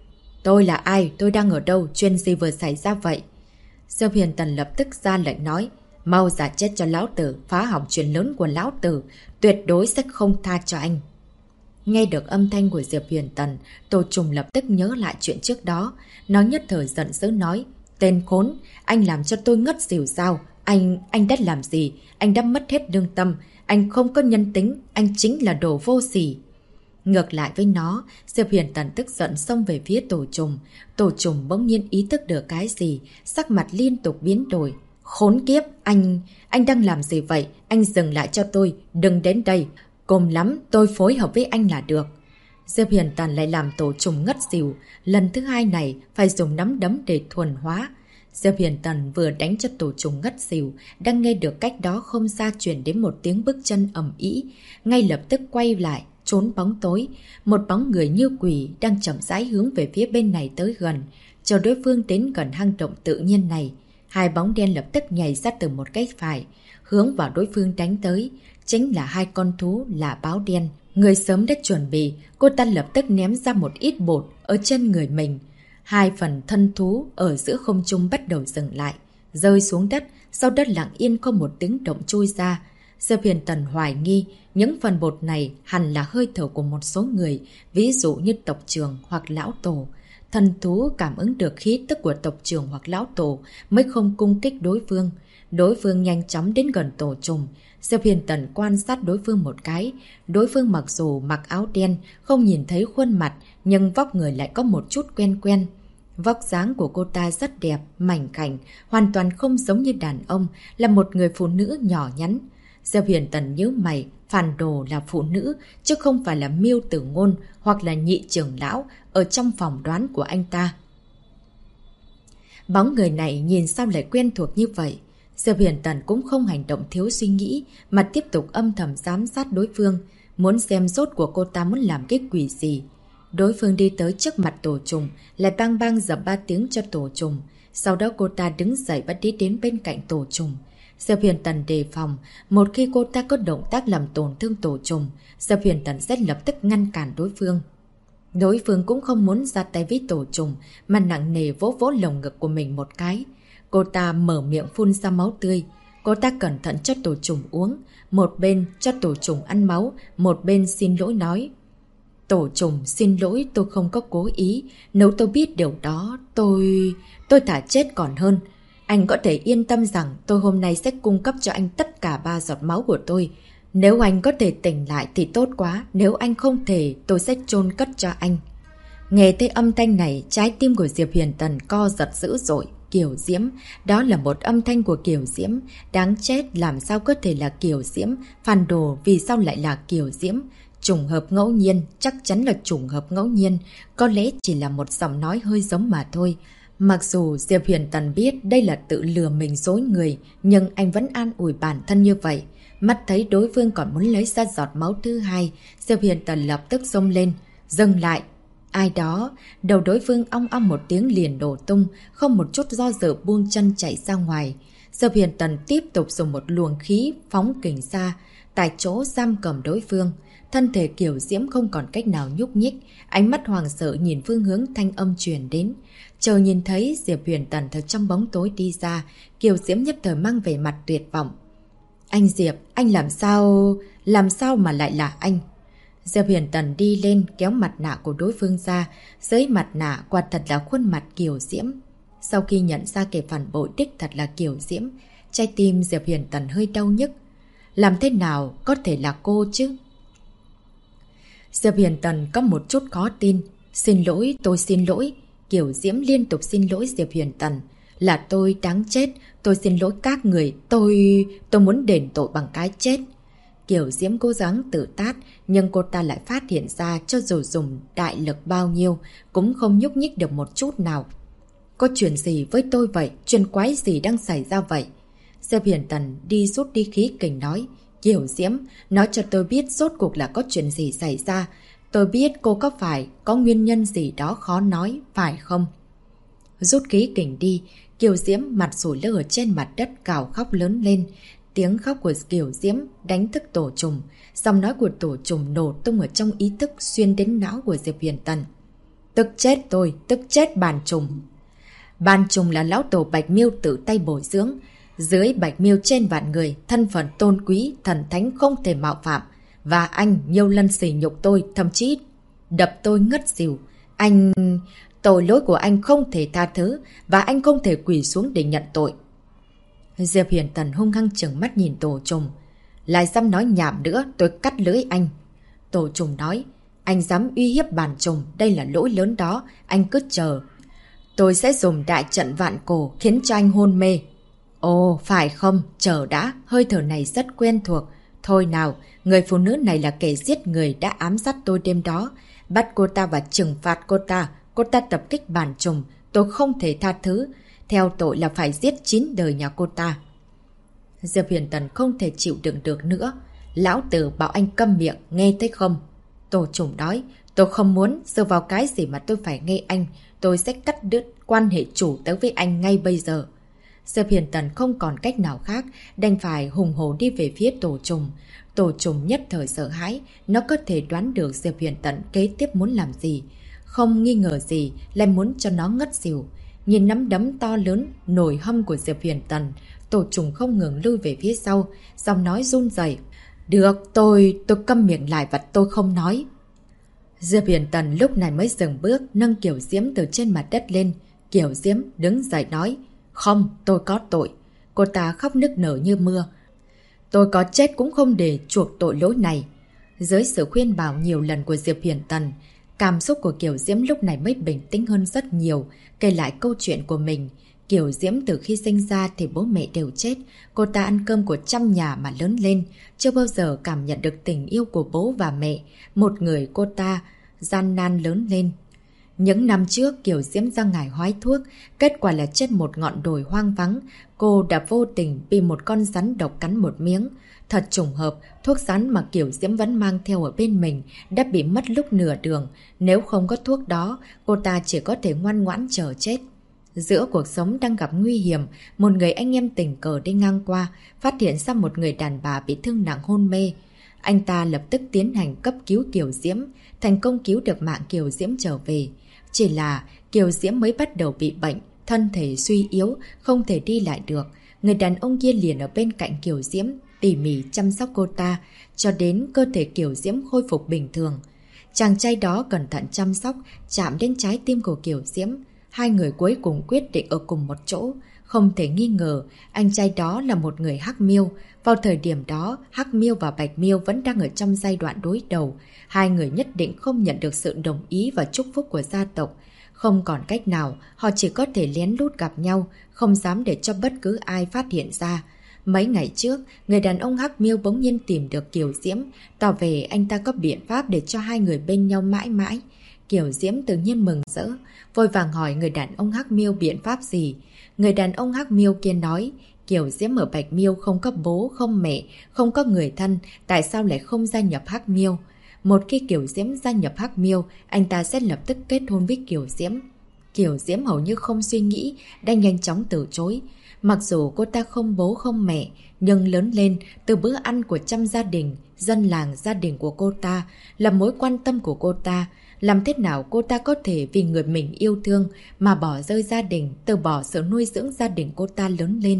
Tôi là ai? Tôi đang ở đâu? Chuyện gì vừa xảy ra vậy? Diệp Huyền Tần lập tức ra lệnh nói. Mau giả chết cho lão tử, phá hỏng chuyện lớn của lão tử. Tuyệt đối sẽ không tha cho anh. Nghe được âm thanh của Diệp Huyền Tần, Tô Trùng lập tức nhớ lại chuyện trước đó. Nó nhất thời giận dữ nói. Tên khốn, anh làm cho tôi ngất xỉu sao? Anh đã làm gì? Anh đã mất hết lương tâm. Anh không có nhân tính. Anh chính là đồ vô sỉ. Ngược lại với nó, Diệp Huyền Tần tức giận xông về phía Tổ Trùng. Tổ Trùng bỗng nhiên ý thức được cái gì, sắc mặt liên tục biến đổi. Khốn kiếp, anh đang làm gì vậy? Anh dừng lại cho tôi, đừng đến đây. Cùng lắm, tôi phối hợp với anh là được. Diệp Huyền Tần lại làm Tổ Trùng ngất xỉu. Lần thứ hai này, phải dùng nắm đấm để thuần hóa. Diệp Huyền Tần vừa đánh cho Tổ Trùng ngất xỉu, đang nghe được cách đó không xa chuyển đến một tiếng bước chân ầm ĩ, ngay lập tức quay lại, trốn bóng tối. Một bóng người như quỷ đang chậm rãi hướng về phía bên này tới gần, chờ đối phương đến gần hang động tự nhiên này. Hai bóng đen lập tức nhảy ra từ một cái phải, hướng vào đối phương đánh tới. Chính là hai con thú là báo đen. Người sớm đã chuẩn bị, cô ta lập tức ném ra một ít bột ở chân người mình. Hai phần thân thú ở giữa không trung bắt đầu dừng lại, rơi xuống đất, sau đất lặng yên không một tiếng động trôi ra. Diệp Huyền Tần hoài nghi, những phần bột này hẳn là hơi thở của một số người, ví dụ như tộc trưởng hoặc lão tổ. Thần thú cảm ứng được khí tức của tộc trưởng hoặc lão tổ mới không cung kích đối phương. Đối phương nhanh chóng đến gần Tổ Trùng. Diệp Huyền Tần quan sát đối phương một cái. Đối phương mặc dù mặc áo đen, không nhìn thấy khuôn mặt, nhưng vóc người lại có một chút quen quen. Vóc dáng của cô ta rất đẹp, mảnh khảnh, hoàn toàn không giống như đàn ông, là một người phụ nữ nhỏ nhắn. Diệp Huyền Tần nhớ mày, phản đồ là phụ nữ, chứ không phải là Miêu Tử Ngôn hoặc là nhị trưởng lão ở trong phòng đoán của anh ta. Bóng người này nhìn sao lại quen thuộc như vậy? Diệp Huyền Tần cũng không hành động thiếu suy nghĩ, mà tiếp tục âm thầm giám sát đối phương, muốn xem rốt của cô ta muốn làm cái quỷ gì. Đối phương đi tới trước mặt Tổ Trùng, lại bang bang dập 3 tiếng cho Tổ Trùng. Sau đó cô ta đứng dậy và đi đến bên cạnh Tổ Trùng. Diệp Huyền Tần đề phòng, một khi cô ta có động tác làm tổn thương Tổ Trùng, Diệp Huyền Tần sẽ lập tức ngăn cản đối phương. Đối phương cũng không muốn ra tay với Tổ Trùng, mà nặng nề vỗ vỗ lồng ngực của mình một cái. Cô ta mở miệng phun ra máu tươi. Cô ta cẩn thận cho Tổ Trùng uống, một bên cho Tổ Trùng ăn máu, một bên xin lỗi nói. Tổ Trùng, xin lỗi, tôi không có cố ý. Nếu tôi biết điều đó, tôi thà chết còn hơn. Anh có thể yên tâm rằng tôi hôm nay sẽ cung cấp cho anh tất cả 3 giọt máu của tôi. Nếu anh có thể tỉnh lại thì tốt quá, nếu anh không thể, tôi sẽ chôn cất cho anh. Nghe thấy âm thanh này, trái tim của Diệp Huyền Tần co giật dữ dội. Kiều Diễm, đó là một âm thanh của Kiều Diễm. Đáng chết, làm sao có thể là Kiều Diễm? Phản đồ, vì sao lại là Kiều Diễm? Trùng hợp ngẫu nhiên, chắc chắn là trùng hợp ngẫu nhiên. Có lẽ chỉ là một giọng nói hơi giống mà thôi. Mặc dù Diệp Huyền Tần biết đây là tự lừa mình dối người, nhưng anh vẫn an ủi bản thân như vậy. Mắt thấy đối phương còn muốn lấy ra giọt máu thứ hai, Diệp Huyền Tần lập tức xông lên. Dừng lại! Ai đó, đầu đối phương ong ong một tiếng liền đổ tung, không một chút do dự buông chân chạy ra ngoài. Diệp Huyền Tần tiếp tục dùng một luồng khí phóng kình ra, tại chỗ giam cầm đối phương. Thân thể Kiều Diễm không còn cách nào nhúc nhích, ánh mắt hoàng sợ nhìn phương hướng thanh âm truyền đến. Chờ nhìn thấy Diệp Huyền Tần từ trong bóng tối đi ra, Kiều Diễm nhất thời mang về mặt tuyệt vọng. Anh Diệp, anh làm sao mà lại là anh? Diệp Huyền Tần đi lên kéo mặt nạ của đối phương ra, dưới mặt nạ quả thật là khuôn mặt Kiều Diễm. Sau khi nhận ra kẻ phản bội đích thật là Kiều Diễm, trái tim Diệp Huyền Tần hơi đau nhức. Làm thế nào có thể là cô chứ? Diệp Huyền Tần có một chút khó tin. Xin lỗi, tôi xin lỗi. Kiều Diễm liên tục xin lỗi Diệp Huyền Tần. Là tôi đáng chết, tôi xin lỗi các người, tôi muốn đền tội bằng cái chết. Kiều Diễm cố gắng tự tát, nhưng cô ta lại phát hiện ra cho dù dùng đại lực bao nhiêu, cũng không nhúc nhích được một chút nào. Có chuyện gì với tôi vậy? Chuyện quái gì đang xảy ra vậy? Diệp Huyền Tần đi rút đi khí kình nói. Kiều Diễm, nói cho tôi biết rốt cuộc là có chuyện gì xảy ra. Tôi biết cô có phải có nguyên nhân gì đó khó nói, phải không? Rút khí kình đi, Kiều Diễm mặt sủi lơ ở trên mặt đất gào khóc lớn lên. Tiếng khóc của Kiều Diễm đánh thức Tổ Trùng. Giọng nói của Tổ Trùng nổ tung ở trong ý thức xuyên đến não của Diệp Huyền Tần. tức chết bàn trùng. Bàn trùng là lão tổ Bạch Miêu tự tay bồi dưỡng. Dưới Bạch Miêu trên vạn người, thân phận tôn quý, thần thánh không thể mạo phạm. Và anh nhiều lần sỉ nhục tôi, thậm chí đập tôi ngất xỉu. Tội lỗi của anh không thể tha thứ, và anh không thể quỳ xuống để nhận tội. Diệp Huyền Tần hung hăng trừng mắt nhìn Tổ Trùng. Lại dám nói nhảm nữa, tôi cắt lưỡi anh. Tổ Trùng nói, anh dám uy hiếp bàn trùng, đây là lỗi lớn đó, anh cứ chờ. Tôi sẽ dùng đại trận vạn cổ khiến cho anh hôn mê. Ồ, phải không, chờ đã, hơi thở này rất quen thuộc. Thôi nào, người phụ nữ này là kẻ giết người đã ám sát tôi đêm đó. Bắt cô ta và trừng phạt cô ta tập kích bàn trùng, tôi không thể tha thứ. Theo tội là phải giết 9 đời nhà cô ta. Diệp Huyền Tần không thể chịu đựng được nữa. Lão tử bảo anh câm miệng, nghe thấy không? Tổ Trùng nói, tôi không muốn, dựa vào cái gì mà tôi phải nghe anh. Tôi sẽ cắt đứt quan hệ chủ tớ với anh ngay bây giờ. Diệp Huyền Tần không còn cách nào khác, đành phải hùng hổ đi về phía Tổ Trùng. Tổ Trùng nhất thời sợ hãi, nó có thể đoán được Diệp Huyền Tần kế tiếp muốn làm gì. Không nghi ngờ gì, lại muốn cho nó ngất xỉu. Nhìn nắm đấm to lớn, nổi hâm của Diệp Huyền Tần, Tổ Trùng không ngừng lui về phía sau, giọng nói run rẩy. Được, tôi câm miệng lại và tôi không nói. Diệp Huyền Tần lúc này mới dừng bước, nâng Kiều Diễm từ trên mặt đất lên. Kiều Diễm đứng dậy nói, không, tôi có tội. Cô ta khóc nức nở như mưa. Tôi có chết cũng không để chuộc tội lỗi này. Dưới sự khuyên bảo nhiều lần của Diệp Huyền Tần, cảm xúc của Kiều Diễm lúc này mới bình tĩnh hơn rất nhiều, kể lại câu chuyện của mình. Kiều Diễm từ khi sinh ra thì bố mẹ đều chết, cô ta ăn cơm của trăm nhà mà lớn lên, chưa bao giờ cảm nhận được tình yêu của bố và mẹ, một người cô ta gian nan lớn lên. Những năm trước Kiều Diễm ra ngải hói thuốc, kết quả là trên một ngọn đồi hoang vắng, cô đã vô tình bị một con rắn độc cắn một miếng. Thật trùng hợp, thuốc rắn mà Kiều Diễm vẫn mang theo ở bên mình đã bị mất lúc nửa đường. Nếu không có thuốc đó, cô ta chỉ có thể ngoan ngoãn chờ chết. Giữa cuộc sống đang gặp nguy hiểm, một người anh em tình cờ đi ngang qua, phát hiện ra một người đàn bà bị thương nặng hôn mê. Anh ta lập tức tiến hành cấp cứu Kiều Diễm, thành công cứu được mạng Kiều Diễm trở về. Chỉ là Kiều Diễm mới bắt đầu bị bệnh, thân thể suy yếu, không thể đi lại được. Người đàn ông kia liền ở bên cạnh Kiều Diễm, tỉ mỉ chăm sóc cô ta, cho đến cơ thể Kiều Diễm khôi phục bình thường. Chàng trai đó cẩn thận chăm sóc, chạm đến trái tim của Kiều Diễm. Hai người cuối cùng quyết định ở cùng một chỗ. Không thể nghi ngờ, anh trai đó là một người Hắc Miêu. Vào thời điểm đó, Hắc Miêu và Bạch Miêu vẫn đang ở trong giai đoạn đối đầu. Hai người nhất định không nhận được sự đồng ý và chúc phúc của gia tộc. Không còn cách nào, họ chỉ có thể lén lút gặp nhau, không dám để cho bất cứ ai phát hiện ra. Mấy ngày trước, người đàn ông Hắc Miêu bỗng nhiên tìm được Kiều Diễm, tỏ về anh ta có biện pháp để cho hai người bên nhau mãi mãi. Kiều Diễm tự nhiên mừng rỡ, vội vàng hỏi người đàn ông Hắc Miêu biện pháp gì. Người đàn ông Hắc Miêu kia nói, Kiều Diễm ở Bạch Miêu không có bố, không mẹ, không có người thân, tại sao lại không gia nhập Hắc Miêu? Một khi Kiều Diễm gia nhập Hắc Miêu, anh ta sẽ lập tức kết hôn với Kiều Diễm. Kiều Diễm hầu như không suy nghĩ, đã nhanh chóng từ chối. Mặc dù cô ta không bố không mẹ, nhưng lớn lên từ bữa ăn của trăm gia đình, dân làng gia đình của cô ta là mối quan tâm của cô ta. Làm thế nào cô ta có thể vì người mình yêu thương mà bỏ rơi gia đình, từ bỏ sự nuôi dưỡng gia đình cô ta lớn lên.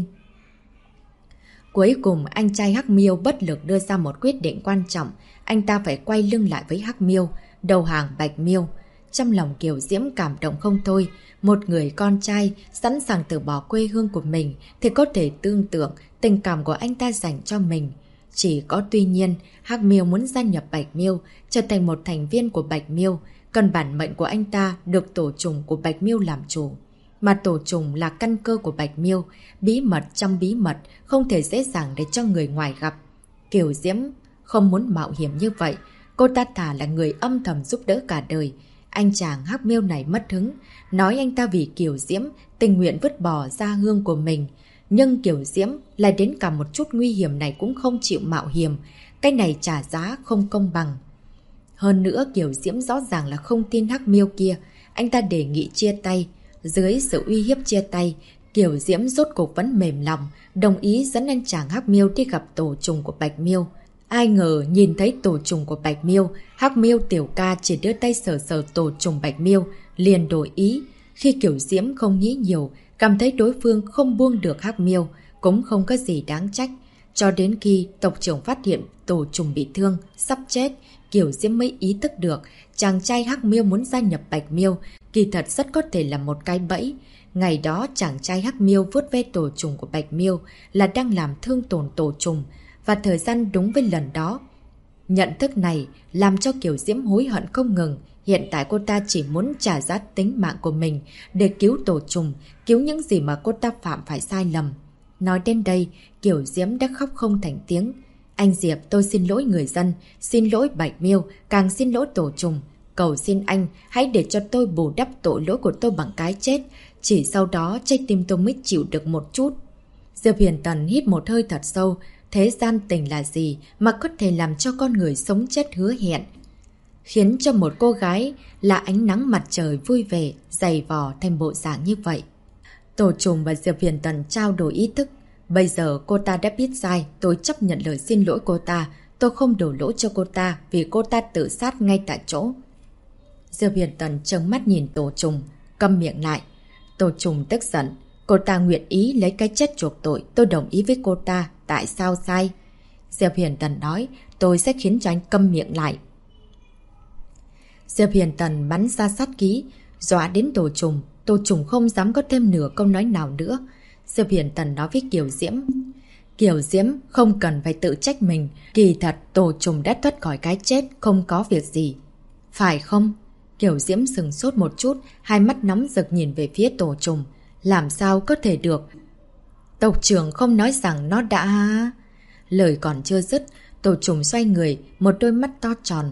Cuối cùng anh trai Hắc Miêu bất lực đưa ra một quyết định quan trọng, anh ta phải quay lưng lại với Hắc Miêu, đầu hàng Bạch Miêu. Trong lòng Kiều Diễm cảm động không thôi, một người con trai sẵn sàng từ bỏ quê hương của mình thì có thể tương tượng tình cảm của anh ta dành cho mình. Chỉ có tuy nhiên, Hắc Miêu muốn gia nhập Bạch Miêu, trở thành một thành viên của Bạch Miêu, cần bản mệnh của anh ta được tổ trùng của Bạch Miêu làm chủ. Mà tổ trùng là căn cơ của Bạch Miêu, bí mật trong bí mật, không thể dễ dàng để cho người ngoài gặp. Kiều Diễm không muốn mạo hiểm như vậy, cô ta thà là người âm thầm giúp đỡ cả đời. Anh chàng Hắc Miêu này mất hứng, nói anh ta vì Kiều Diễm tình nguyện vứt bỏ gia hương của mình. Nhưng Kiều Diễm lại đến cả một chút nguy hiểm này cũng không chịu mạo hiểm. Cái này trả giá không công bằng. Hơn nữa Kiều Diễm rõ ràng là không tin Hắc Miêu kia. Anh ta đề nghị chia tay. Dưới sự uy hiếp chia tay, Kiều Diễm rốt cuộc vẫn mềm lòng, đồng ý dẫn anh chàng Hắc Miêu đi gặp tổ trùng của Bạch Miêu. Ai ngờ nhìn thấy tổ trùng của Bạch Miêu, Hắc Miêu tiểu ca chỉ đưa tay sờ sờ tổ trùng Bạch Miêu, liền đổi ý. Khi Kiều Diễm không nghĩ nhiều, cảm thấy đối phương không buông được Hắc Miêu, cũng không có gì đáng trách. Cho đến khi tộc trưởng phát hiện tổ trùng bị thương, sắp chết, Kiều Diễm mới ý thức được chàng trai Hắc Miêu muốn gia nhập Bạch Miêu, kỳ thật rất có thể là một cái bẫy. Ngày đó chàng trai Hắc Miêu vuốt ve tổ trùng của Bạch Miêu là đang làm thương tổn tổ trùng, và thời gian đúng với lần đó. Nhận thức này làm cho Kiều Diễm hối hận không ngừng. Hiện tại cô ta chỉ muốn trả giá tính mạng của mình để cứu tổ trùng, cứu những gì mà cô ta phạm phải sai lầm. Nói đến đây, Kiều Diễm đã khóc không thành tiếng. Anh Diệp, tôi xin lỗi người dân, xin lỗi Bạch Miêu, càng xin lỗi tổ trùng. Cầu xin anh, hãy để cho tôi bù đắp tội lỗi của tôi bằng cái chết. Chỉ sau đó, trái tim tôi mới chịu được một chút. Diệp Huyền Tần hít một hơi thật sâu. Thế gian tình là gì mà có thể làm cho con người sống chết hứa hẹn, khiến cho một cô gái là ánh nắng mặt trời vui vẻ, dày vò thành bộ dạng như vậy. Tổ trùng và Diệp Huyền Tần trao đổi ý thức. Bây giờ cô ta đã biết sai, tôi chấp nhận lời xin lỗi cô ta. Tôi không đổ lỗi cho cô ta vì cô ta tự sát ngay tại chỗ. Diệp Huyền Tần trợn mắt nhìn tổ trùng, câm miệng lại. Tổ trùng tức giận. Cô ta nguyện ý lấy cái chết chuộc tội, tôi đồng ý với cô ta. Tại sao sai? Diệp Huyền Tần nói, tôi sẽ khiến cho anh câm miệng lại. Diệp Huyền Tần bắn ra sát khí, dọa đến tổ trùng. Tổ trùng không dám có thêm nửa câu nói nào nữa. Diệp Huyền Tần nói với Kiều Diễm. Kiều Diễm không cần phải tự trách mình. Kỳ thật tổ trùng đã thoát khỏi cái chết, không có việc gì. Phải không? Kiều Diễm sừng sốt một chút, hai mắt nóng rực nhìn về phía tổ trùng. Làm sao có thể được? Tộc trưởng không nói rằng nó đã... Lời còn chưa dứt, tổ trùng xoay người, một đôi mắt to tròn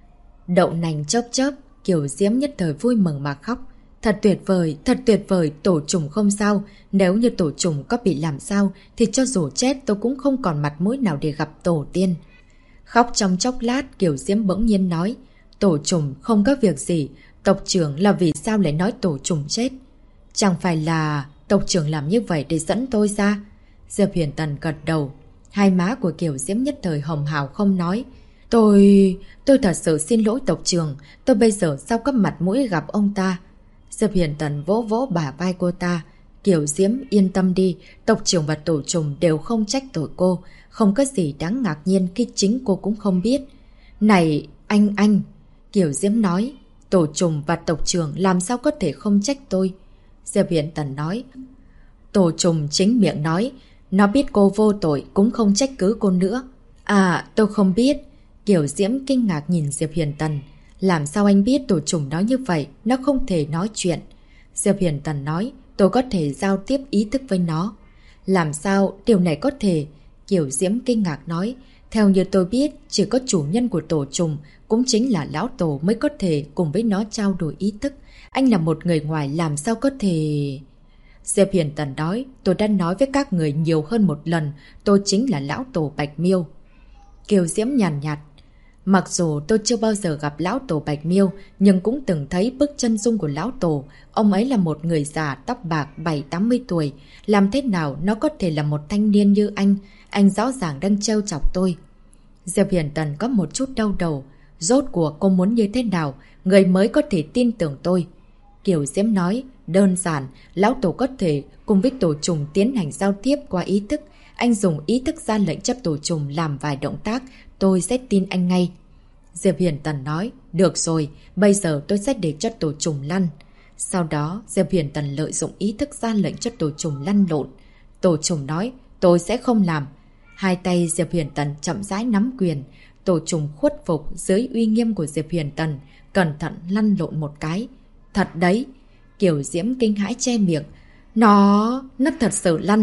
đậu nành chớp chớp. Kiều Diễm nhất thời vui mừng mà khóc. Thật tuyệt vời, tổ trùng không sao. Nếu như tổ trùng có bị làm sao thì cho dù chết tôi cũng không còn mặt mũi nào để gặp tổ tiên. Khóc trong chốc lát, Kiều Diễm bỗng nhiên nói, tổ trùng không có việc gì. Tộc trưởng là vì sao lại nói tổ trùng chết? Chẳng phải là tộc trưởng làm như vậy để dẫn tôi ra? Diệp Huyền Tần gật đầu. Hai má của Kiều Diễm nhất thời hồng hào không nói. Tôi thật sự xin lỗi tộc trưởng. Tôi bây giờ sao có mặt mũi gặp ông ta? Diệp Huyền Tần vỗ vỗ bả vai cô ta. Kiều Diễm yên tâm đi. Tộc trưởng và tổ trùng đều không trách tội cô. Không có gì đáng ngạc nhiên khi chính cô cũng không biết. Này anh Kiều Diễm nói. Tổ trùng và tộc trưởng làm sao có thể không trách tôi? Diệp Huyền Tần nói. Tổ trùng chính miệng nói. Nó biết cô vô tội cũng không trách cứ cô nữa. À, tôi không biết. Kiều Diễm kinh ngạc nhìn Diệp Huyền Tần. Làm sao anh biết tổ trùng nói như vậy? Nó không thể nói chuyện. Diệp Huyền Tần nói, tôi có thể giao tiếp ý thức với nó. Làm sao điều này có thể? Kiều Diễm kinh ngạc nói. Theo như tôi biết, chỉ có chủ nhân của tổ trùng, cũng chính là lão tổ mới có thể cùng với nó trao đổi ý thức. Anh là một người ngoài làm sao có thể... Diệp Huyền Tần nói, tôi đã nói với các người nhiều hơn một lần, tôi chính là lão tổ Bạch Miêu. Kiều Diễm nhàn nhạt. Mặc dù tôi chưa bao giờ gặp lão tổ Bạch Miêu, nhưng cũng từng thấy bức chân dung của lão tổ. Ông ấy là một người già tóc bạc 70-80 tuổi. Làm thế nào nó có thể là một thanh niên như anh? Anh rõ ràng đang trêu chọc tôi. Diệp Huyền Tần có một chút đau đầu. Rốt cuộc cô muốn như thế nào? Người mới có thể tin tưởng tôi. Kiều Diễm nói, đơn giản, lão tổ có thể cùng với tổ trùng tiến hành giao tiếp qua ý thức. Anh dùng ý thức ra lệnh cho tổ trùng làm vài động tác, tôi sẽ tin anh ngay. Diệp Huyền Tần nói, được rồi, bây giờ tôi sẽ để cho tổ trùng lăn. Sau đó, Diệp Huyền Tần lợi dụng ý thức ra lệnh cho tổ trùng lăn lộn. Tổ trùng nói, tôi sẽ không làm. Hai tay Diệp Huyền Tần chậm rãi nắm quyền. Tổ trùng khuất phục dưới uy nghiêm của Diệp Huyền Tần, cẩn thận lăn lộn một cái. Thật đấy. Kiều Diễm kinh hãi che miệng. Nó thật sự lăn.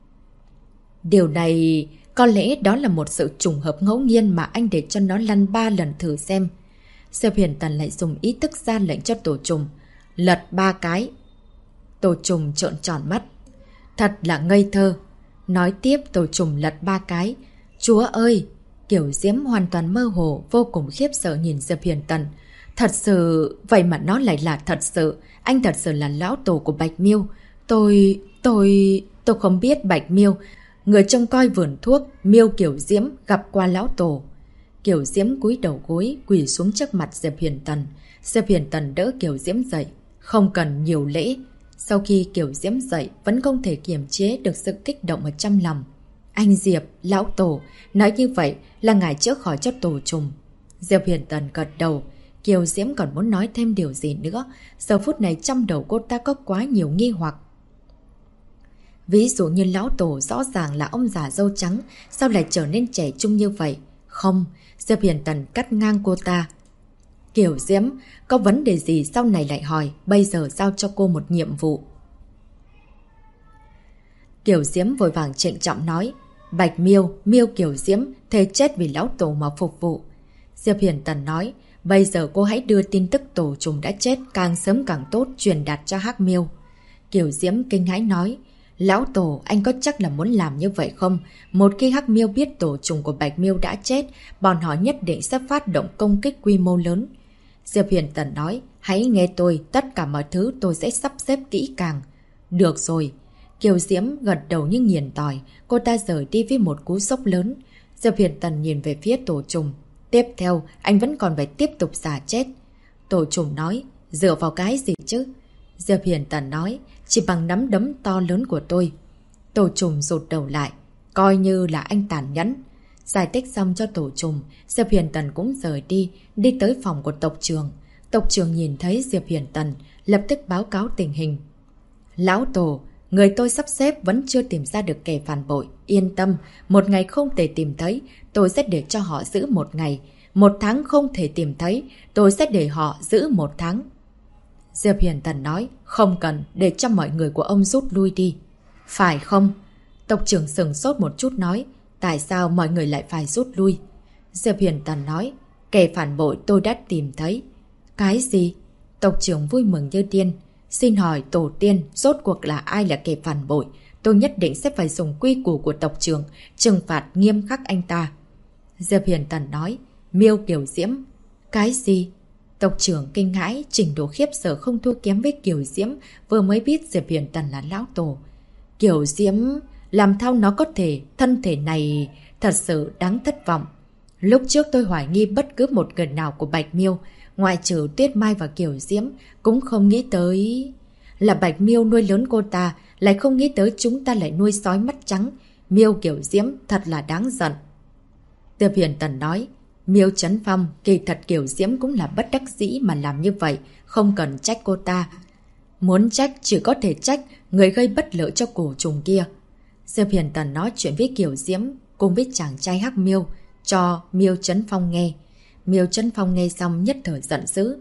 Điều này... Có lẽ đó là một sự trùng hợp ngẫu nhiên mà anh để cho nó lăn 3 lần thử xem. Diệp Huyền Tần lại dùng ý thức ra lệnh cho tổ trùng. Lật 3 cái. Tổ trùng trợn tròn mắt. Thật là ngây thơ. Nói tiếp tổ trùng lật 3 cái. Chúa ơi! Kiều Diễm hoàn toàn mơ hồ, vô cùng khiếp sợ nhìn Diệp Huyền Tần. Thật sự... Vậy mà nó lại là thật sự. Anh thật sự là lão tổ của Bạch Miêu. Tôi không biết Bạch Miêu. Người trông coi vườn thuốc, Miêu Kiều Diễm gặp qua lão tổ. Kiều Diễm cúi đầu gối, quỳ xuống trước mặt Diệp Huyền Tần. Diệp Huyền Tần đỡ Kiều Diễm dậy. Không cần nhiều lễ. Sau khi Kiều Diễm dậy vẫn không thể kiềm chế được sự kích động ở trong lòng. Anh Diệp, lão tổ, nói như vậy là ngài chữa khỏi cho tổ trùng. Diệp Huyền Tần gật đầu. Kiều Diễm còn muốn nói thêm điều gì nữa. Giờ phút này trong đầu cô ta có quá nhiều nghi hoặc. Ví dụ như lão tổ rõ ràng là ông già râu trắng, sao lại trở nên trẻ trung như vậy? Không, Diệp Huyền Tần cắt ngang cô ta. Kiều Diễm, có vấn đề gì sau này lại hỏi, bây giờ giao cho cô một nhiệm vụ. Kiều Diễm vội vàng trịnh trọng nói, Bạch Miêu, Miêu Kiều Diễm, thề chết vì lão tổ mà phục vụ. Diệp Huyền Tần nói, bây giờ cô hãy đưa tin tức tổ trùng đã chết càng sớm càng tốt truyền đạt cho Hắc Miêu. Kiều Diễm kinh hãi nói, lão tổ, anh có chắc là muốn làm như vậy không? Một khi Hắc Miêu biết tổ trùng của Bạch Miêu đã chết, bọn họ nhất định sẽ phát động công kích quy mô lớn. Diệp Huyền Tần nói, hãy nghe tôi, tất cả mọi thứ tôi sẽ sắp xếp kỹ càng. Được rồi. Kiều Diễm gật đầu như nghiền tỏi, cô ta rời đi với một cú sốc lớn. Diệp Huyền Tần nhìn về phía tổ trùng. Tiếp theo, anh vẫn còn phải tiếp tục giả chết. Tổ trùng nói, dựa vào cái gì chứ? Diệp Huyền Tần nói, chỉ bằng nắm đấm to lớn của tôi. Tổ trùng rụt đầu lại, coi như là anh tàn nhẫn. Giải thích xong cho tổ trùng, Diệp Huyền Tần cũng rời đi, đi tới phòng của tộc trưởng. Tộc trưởng nhìn thấy Diệp Huyền Tần, lập tức báo cáo tình hình. Lão tổ, người tôi sắp xếp vẫn chưa tìm ra được kẻ phản bội. Yên tâm, một ngày không thể tìm thấy, tôi sẽ để cho họ giữ một ngày. Một tháng không thể tìm thấy, tôi sẽ để họ giữ một tháng. Diệp Huyền Tần nói, không cần, để cho mọi người của ông rút lui đi. Phải không? Tộc trưởng sửng sốt một chút nói, tại sao mọi người lại phải rút lui? Diệp Huyền Tần nói, kẻ phản bội tôi đã tìm thấy. Cái gì? Tộc trưởng vui mừng như điên. Xin hỏi tổ tiên, rốt cuộc là ai là kẻ phản bội? Tôi nhất định sẽ phải dùng quy củ của tộc trưởng, trừng phạt nghiêm khắc anh ta. Diệp Huyền Tần nói, Miêu Kiều Diễm. Cái gì? Tộc trưởng kinh hãi, trình độ khiếp sợ không thua kém với Kiều Diễm, vừa mới biết Diệp Huyền Tần là lão tổ. Kiều Diễm, làm sao nó có thể, thân thể này thật sự đáng thất vọng. Lúc trước tôi hoài nghi bất cứ một người nào của Bạch Miêu, ngoại trừ Tuyết Mai và Kiều Diễm, cũng không nghĩ tới là Bạch Miêu nuôi lớn cô ta, lại không nghĩ tới chúng ta lại nuôi sói mắt trắng. Miêu Kiều Diễm thật là đáng giận. Diệp Huyền Tần nói, Miêu Chấn Phong, kỳ thật Kiều Diễm cũng là bất đắc dĩ mà làm như vậy, không cần trách cô ta. Muốn trách chỉ có thể trách người gây bất lợi cho cổ trùng kia. Diệp Huyền Tần nói chuyện với Kiều Diễm cùng với chàng trai Hắc Miêu cho Miêu Chấn Phong nghe. Miêu Chấn Phong nghe xong nhất thời giận dữ.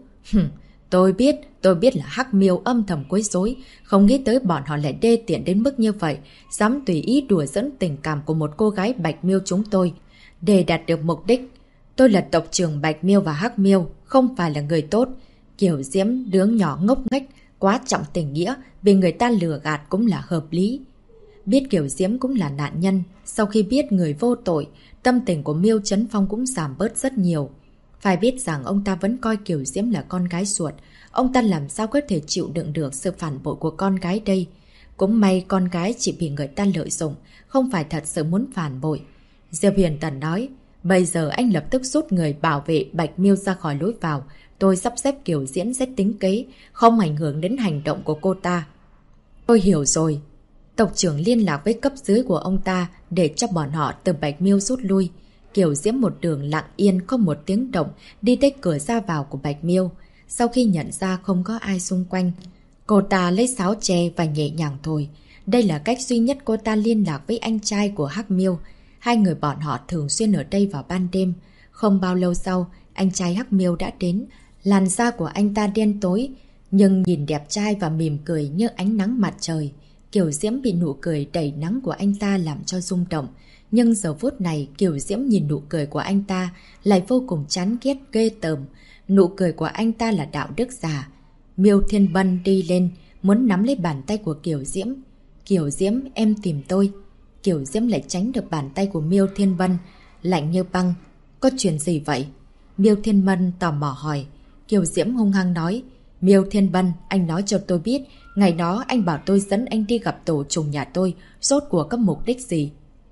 Tôi biết là Hắc Miêu âm thầm quấy rối, không nghĩ tới bọn họ lại đê tiện đến mức như vậy, dám tùy ý đùa dẫn tình cảm của một cô gái Bạch Miêu chúng tôi để đạt được mục đích. Tôi là tộc trưởng Bạch Miêu và Hắc Miêu, không phải là người tốt. Kiều Diễm đứa nhỏ ngốc nghếch, quá trọng tình nghĩa, bị người ta lừa gạt cũng là hợp lý. Biết Kiều Diễm cũng là nạn nhân, sau khi biết người vô tội, tâm tình của Miêu Chấn Phong cũng giảm bớt rất nhiều. Phải biết rằng ông ta vẫn coi Kiều Diễm là con gái ruột, ông ta làm sao có thể chịu đựng được sự phản bội của con gái đây. Cũng may con gái chỉ bị người ta lợi dụng, không phải thật sự muốn phản bội. Diệp Huyền Tần nói, bây giờ anh lập tức rút người bảo vệ Bạch Miêu ra khỏi lối vào. Tôi sắp xếp Kiều Diễm sẽ tính kế, không ảnh hưởng đến hành động của cô ta. Tôi hiểu rồi. Tộc trưởng liên lạc với cấp dưới của ông ta để cho bọn họ từ Bạch Miêu rút lui. Kiều Diễm một đường lặng yên không một tiếng động đi tới cửa ra vào của Bạch Miêu. Sau khi nhận ra không có ai xung quanh, cô ta lấy sáo tre và nhẹ nhàng thôi. Đây là cách duy nhất cô ta liên lạc với anh trai của Hắc Miêu. Hai người bọn họ thường xuyên ở đây vào ban đêm. Không bao lâu sau, anh trai Hắc Miêu đã đến. Làn da của anh ta đen tối, nhưng nhìn đẹp trai và mỉm cười như ánh nắng mặt trời. Kiều Diễm bị nụ cười đầy nắng của anh ta làm cho rung động. Nhưng giờ phút này, Kiều Diễm nhìn nụ cười của anh ta lại vô cùng chán ghét ghê tởm. Nụ cười của anh ta là đạo đức giả. Miêu Thiên Bân đi lên, muốn nắm lấy bàn tay của Kiều Diễm. Kiều Diễm, em tìm tôi. Kiều Diễm lại tránh được bàn tay của Miêu Thiên Bân, lạnh như băng. Có chuyện gì vậy? Miêu Thiên Bân tò mò hỏi. Kiều Diễm hung hăng nói, Miêu Thiên Bân, anh nói cho tôi biết, ngày đó anh bảo tôi dẫn anh đi gặp tổ trùng nhà tôi, rốt cuộc có mục đích gì?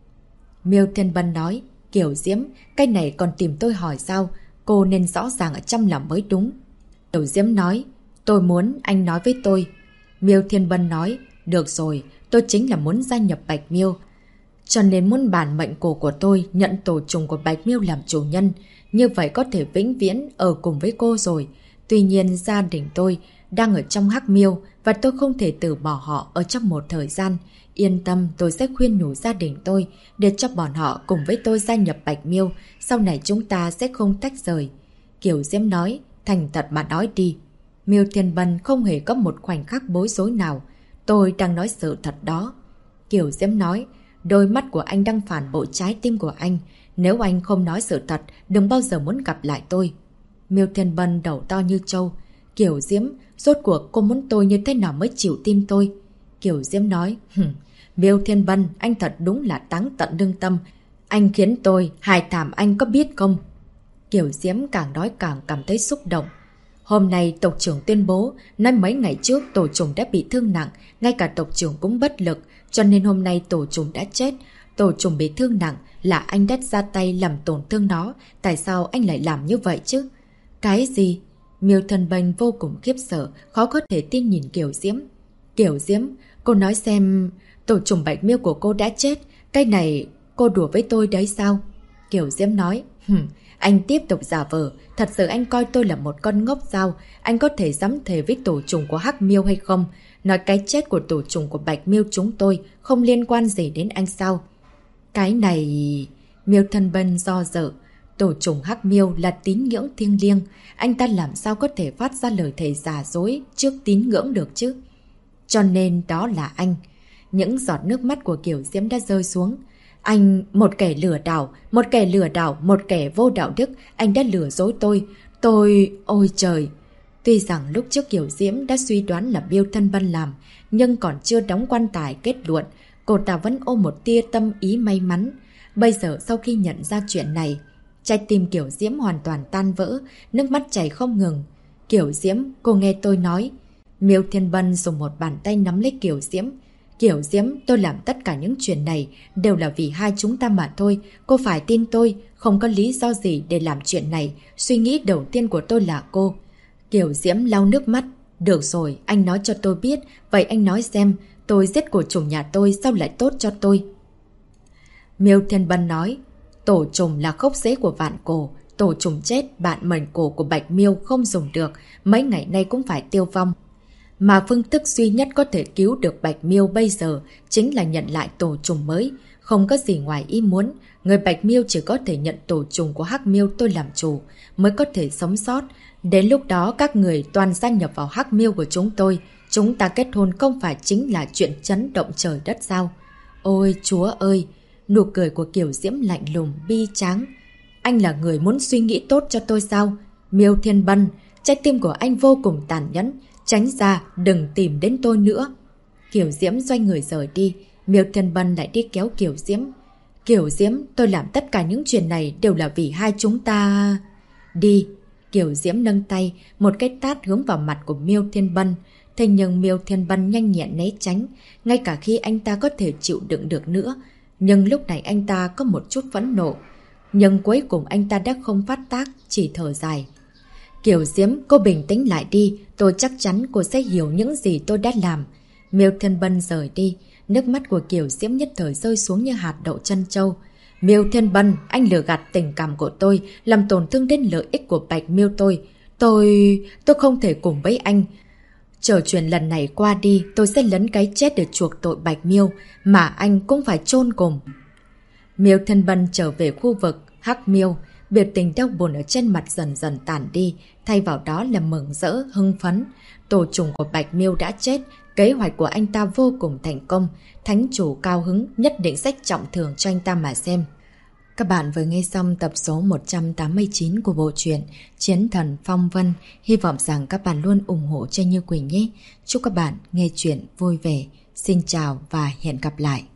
Miêu Thiên Bân nói, Kiều Diễm, cái này còn tìm tôi hỏi sao? Cô nên rõ ràng ở trong lòng mới đúng. Kiều Diễm nói, Tôi muốn anh nói với tôi. Miêu Thiên Bân nói, được rồi, tôi chính là muốn gia nhập Bạch Miêu. Cho nên muốn bản mệnh cổ của tôi nhận tổ trùng của Bạch Miêu làm chủ nhân. Như vậy có thể vĩnh viễn ở cùng với cô rồi. Tuy nhiên gia đình tôi đang ở trong Hắc Miêu và tôi không thể từ bỏ họ ở trong một thời gian. Yên tâm, tôi sẽ khuyên nhủ gia đình tôi để cho bọn họ cùng với tôi gia nhập Bạch Miêu. Sau này chúng ta sẽ không tách rời. Kiều Diễm nói, thành thật mà nói đi. Miêu Thiên Bân không hề có một khoảnh khắc bối rối nào. Tôi đang nói sự thật đó. Kiều Diễm nói, đôi mắt của anh đang phản bội trái tim của anh. Nếu anh không nói sự thật, đừng bao giờ muốn gặp lại tôi. Miêu Thiên Bân đầu to như trâu. Kiều Diễm, rốt cuộc cô muốn tôi như thế nào mới chịu tin tôi? Kiều Diễm nói, Miêu Thiên Bân, anh thật đúng là táng tận lương tâm. Anh khiến tôi hài thảm, anh có biết không? Kiều Diễm càng nói càng cảm thấy xúc động. Hôm nay tộc trưởng tuyên bố, nói mấy ngày trước tổ trùng đã bị thương nặng, ngay cả tộc trưởng cũng bất lực, cho nên hôm nay tổ trùng đã chết. Tổ trùng bị thương nặng là anh đã ra tay làm tổn thương nó, tại sao anh lại làm như vậy chứ? Cái gì? Miêu Thiên Bân vô cùng khiếp sợ, khó có thể tin nhìn Kiều Diễm. Kiều Diễm, cô nói xem, tổ trùng Bạch Miêu của cô đã chết, cái này cô đùa với tôi đấy sao? Kiều Diễm nói, anh tiếp tục giả vờ, thật sự anh coi tôi là một con ngốc sao? Anh có thể dám thề với tổ trùng của Hắc Miêu hay không? Nói cái chết của tổ trùng của Bạch Miêu chúng tôi không liên quan gì đến anh sao? Cái này... Miêu Thiên Bân do dự. Tổ trùng Hắc Miêu là tín ngưỡng thiêng liêng. Anh ta làm sao có thể phát ra lời thề giả dối trước tín ngưỡng được chứ? Cho nên đó là anh. Những giọt nước mắt của Kiều Diễm đã rơi xuống. Anh, một kẻ lừa đảo, một kẻ vô đạo đức, anh đã lừa dối tôi. Ôi trời! Tuy rằng lúc trước Kiều Diễm đã suy đoán là Miêu Thiên Bân làm, nhưng còn chưa đóng quan tài kết luận, cô ta vẫn ôm một tia tâm ý may mắn. Bây giờ sau khi nhận ra chuyện này, trái tim Kiều Diễm hoàn toàn tan vỡ, nước mắt chảy không ngừng. Kiều Diễm, cô nghe tôi nói. Miêu Thiên Bân dùng một bàn tay nắm lấy Kiều Diễm. Kiều Diễm, tôi làm tất cả những chuyện này đều là vì hai chúng ta mà thôi. Cô phải tin tôi, không có lý do gì để làm chuyện này. Suy nghĩ đầu tiên của tôi là cô. Kiều Diễm lau nước mắt. Được rồi, anh nói cho tôi biết. Vậy anh nói xem, tôi giết cổ trùng nhà tôi sao lại tốt cho tôi? Miêu Thiên Bân nói, tổ trùng là gốc rễ của vạn cổ. Tổ trùng chết, bạn mệnh cổ của Bạch Miêu không dùng được. Mấy ngày nay cũng phải tiêu vong. Mà phương thức duy nhất có thể cứu được Bạch Miêu bây giờ chính là nhận lại tổ trùng mới. Không có gì ngoài ý muốn, người Bạch Miêu chỉ có thể nhận tổ trùng của Hắc Miêu tôi làm chủ, mới có thể sống sót. Đến lúc đó các người toàn gia nhập vào Hắc Miêu của chúng tôi. Chúng ta kết hôn không phải chính là chuyện chấn động trời đất sao? Ôi Chúa ơi! Nụ cười của Kiều Diễm lạnh lùng, bi tráng. Anh là người muốn suy nghĩ tốt cho tôi sao? Miêu Thiên Bân, trái tim của anh vô cùng tàn nhẫn. Tránh ra, đừng tìm đến tôi nữa. Kiều Diễm xoay người rời đi. Miêu Thiên Bân lại đi kéo Kiều Diễm. Kiều Diễm, tôi làm tất cả những chuyện này đều là vì hai chúng ta... Đi. Kiều Diễm nâng tay, một cái tát hướng vào mặt của Miêu Thiên Bân. Thế nhưng Miêu Thiên Bân nhanh nhẹn né tránh, ngay cả khi anh ta có thể chịu đựng được nữa. Nhưng lúc này anh ta có một chút phẫn nộ. Nhưng cuối cùng anh ta đã không phát tác, chỉ thở dài. Kiều Diễm, cô bình tĩnh lại đi, tôi chắc chắn cô sẽ hiểu những gì tôi đã làm. Miêu Thiên Bân rời đi, nước mắt của Kiều Diễm nhất thời rơi xuống như hạt đậu chân châu. Miêu Thiên Bân, anh lừa gạt tình cảm của tôi, làm tổn thương đến lợi ích của Bạch Miêu tôi. Tôi không thể cùng với anh. Chờ chuyện lần này qua đi, tôi sẽ lấn cái chết để chuộc tội Bạch Miêu, mà anh cũng phải chôn cùng. Miêu Thiên Bân trở về khu vực Hắc Miêu, biểu tình đau buồn ở trên mặt dần dần tàn đi, thay vào đó là mừng rỡ, hưng phấn. Tổ trùng của Bạch Miêu đã chết, kế hoạch của anh ta vô cùng thành công. Thánh chủ cao hứng, nhất định sẽ trọng thưởng cho anh ta mà xem. Các bạn vừa nghe xong tập số 189 của bộ truyện Chiến Thần Phong Vân. Hy vọng rằng các bạn luôn ủng hộ cho Như Quỳnh nhé. Chúc các bạn nghe chuyện vui vẻ. Xin chào và hẹn gặp lại.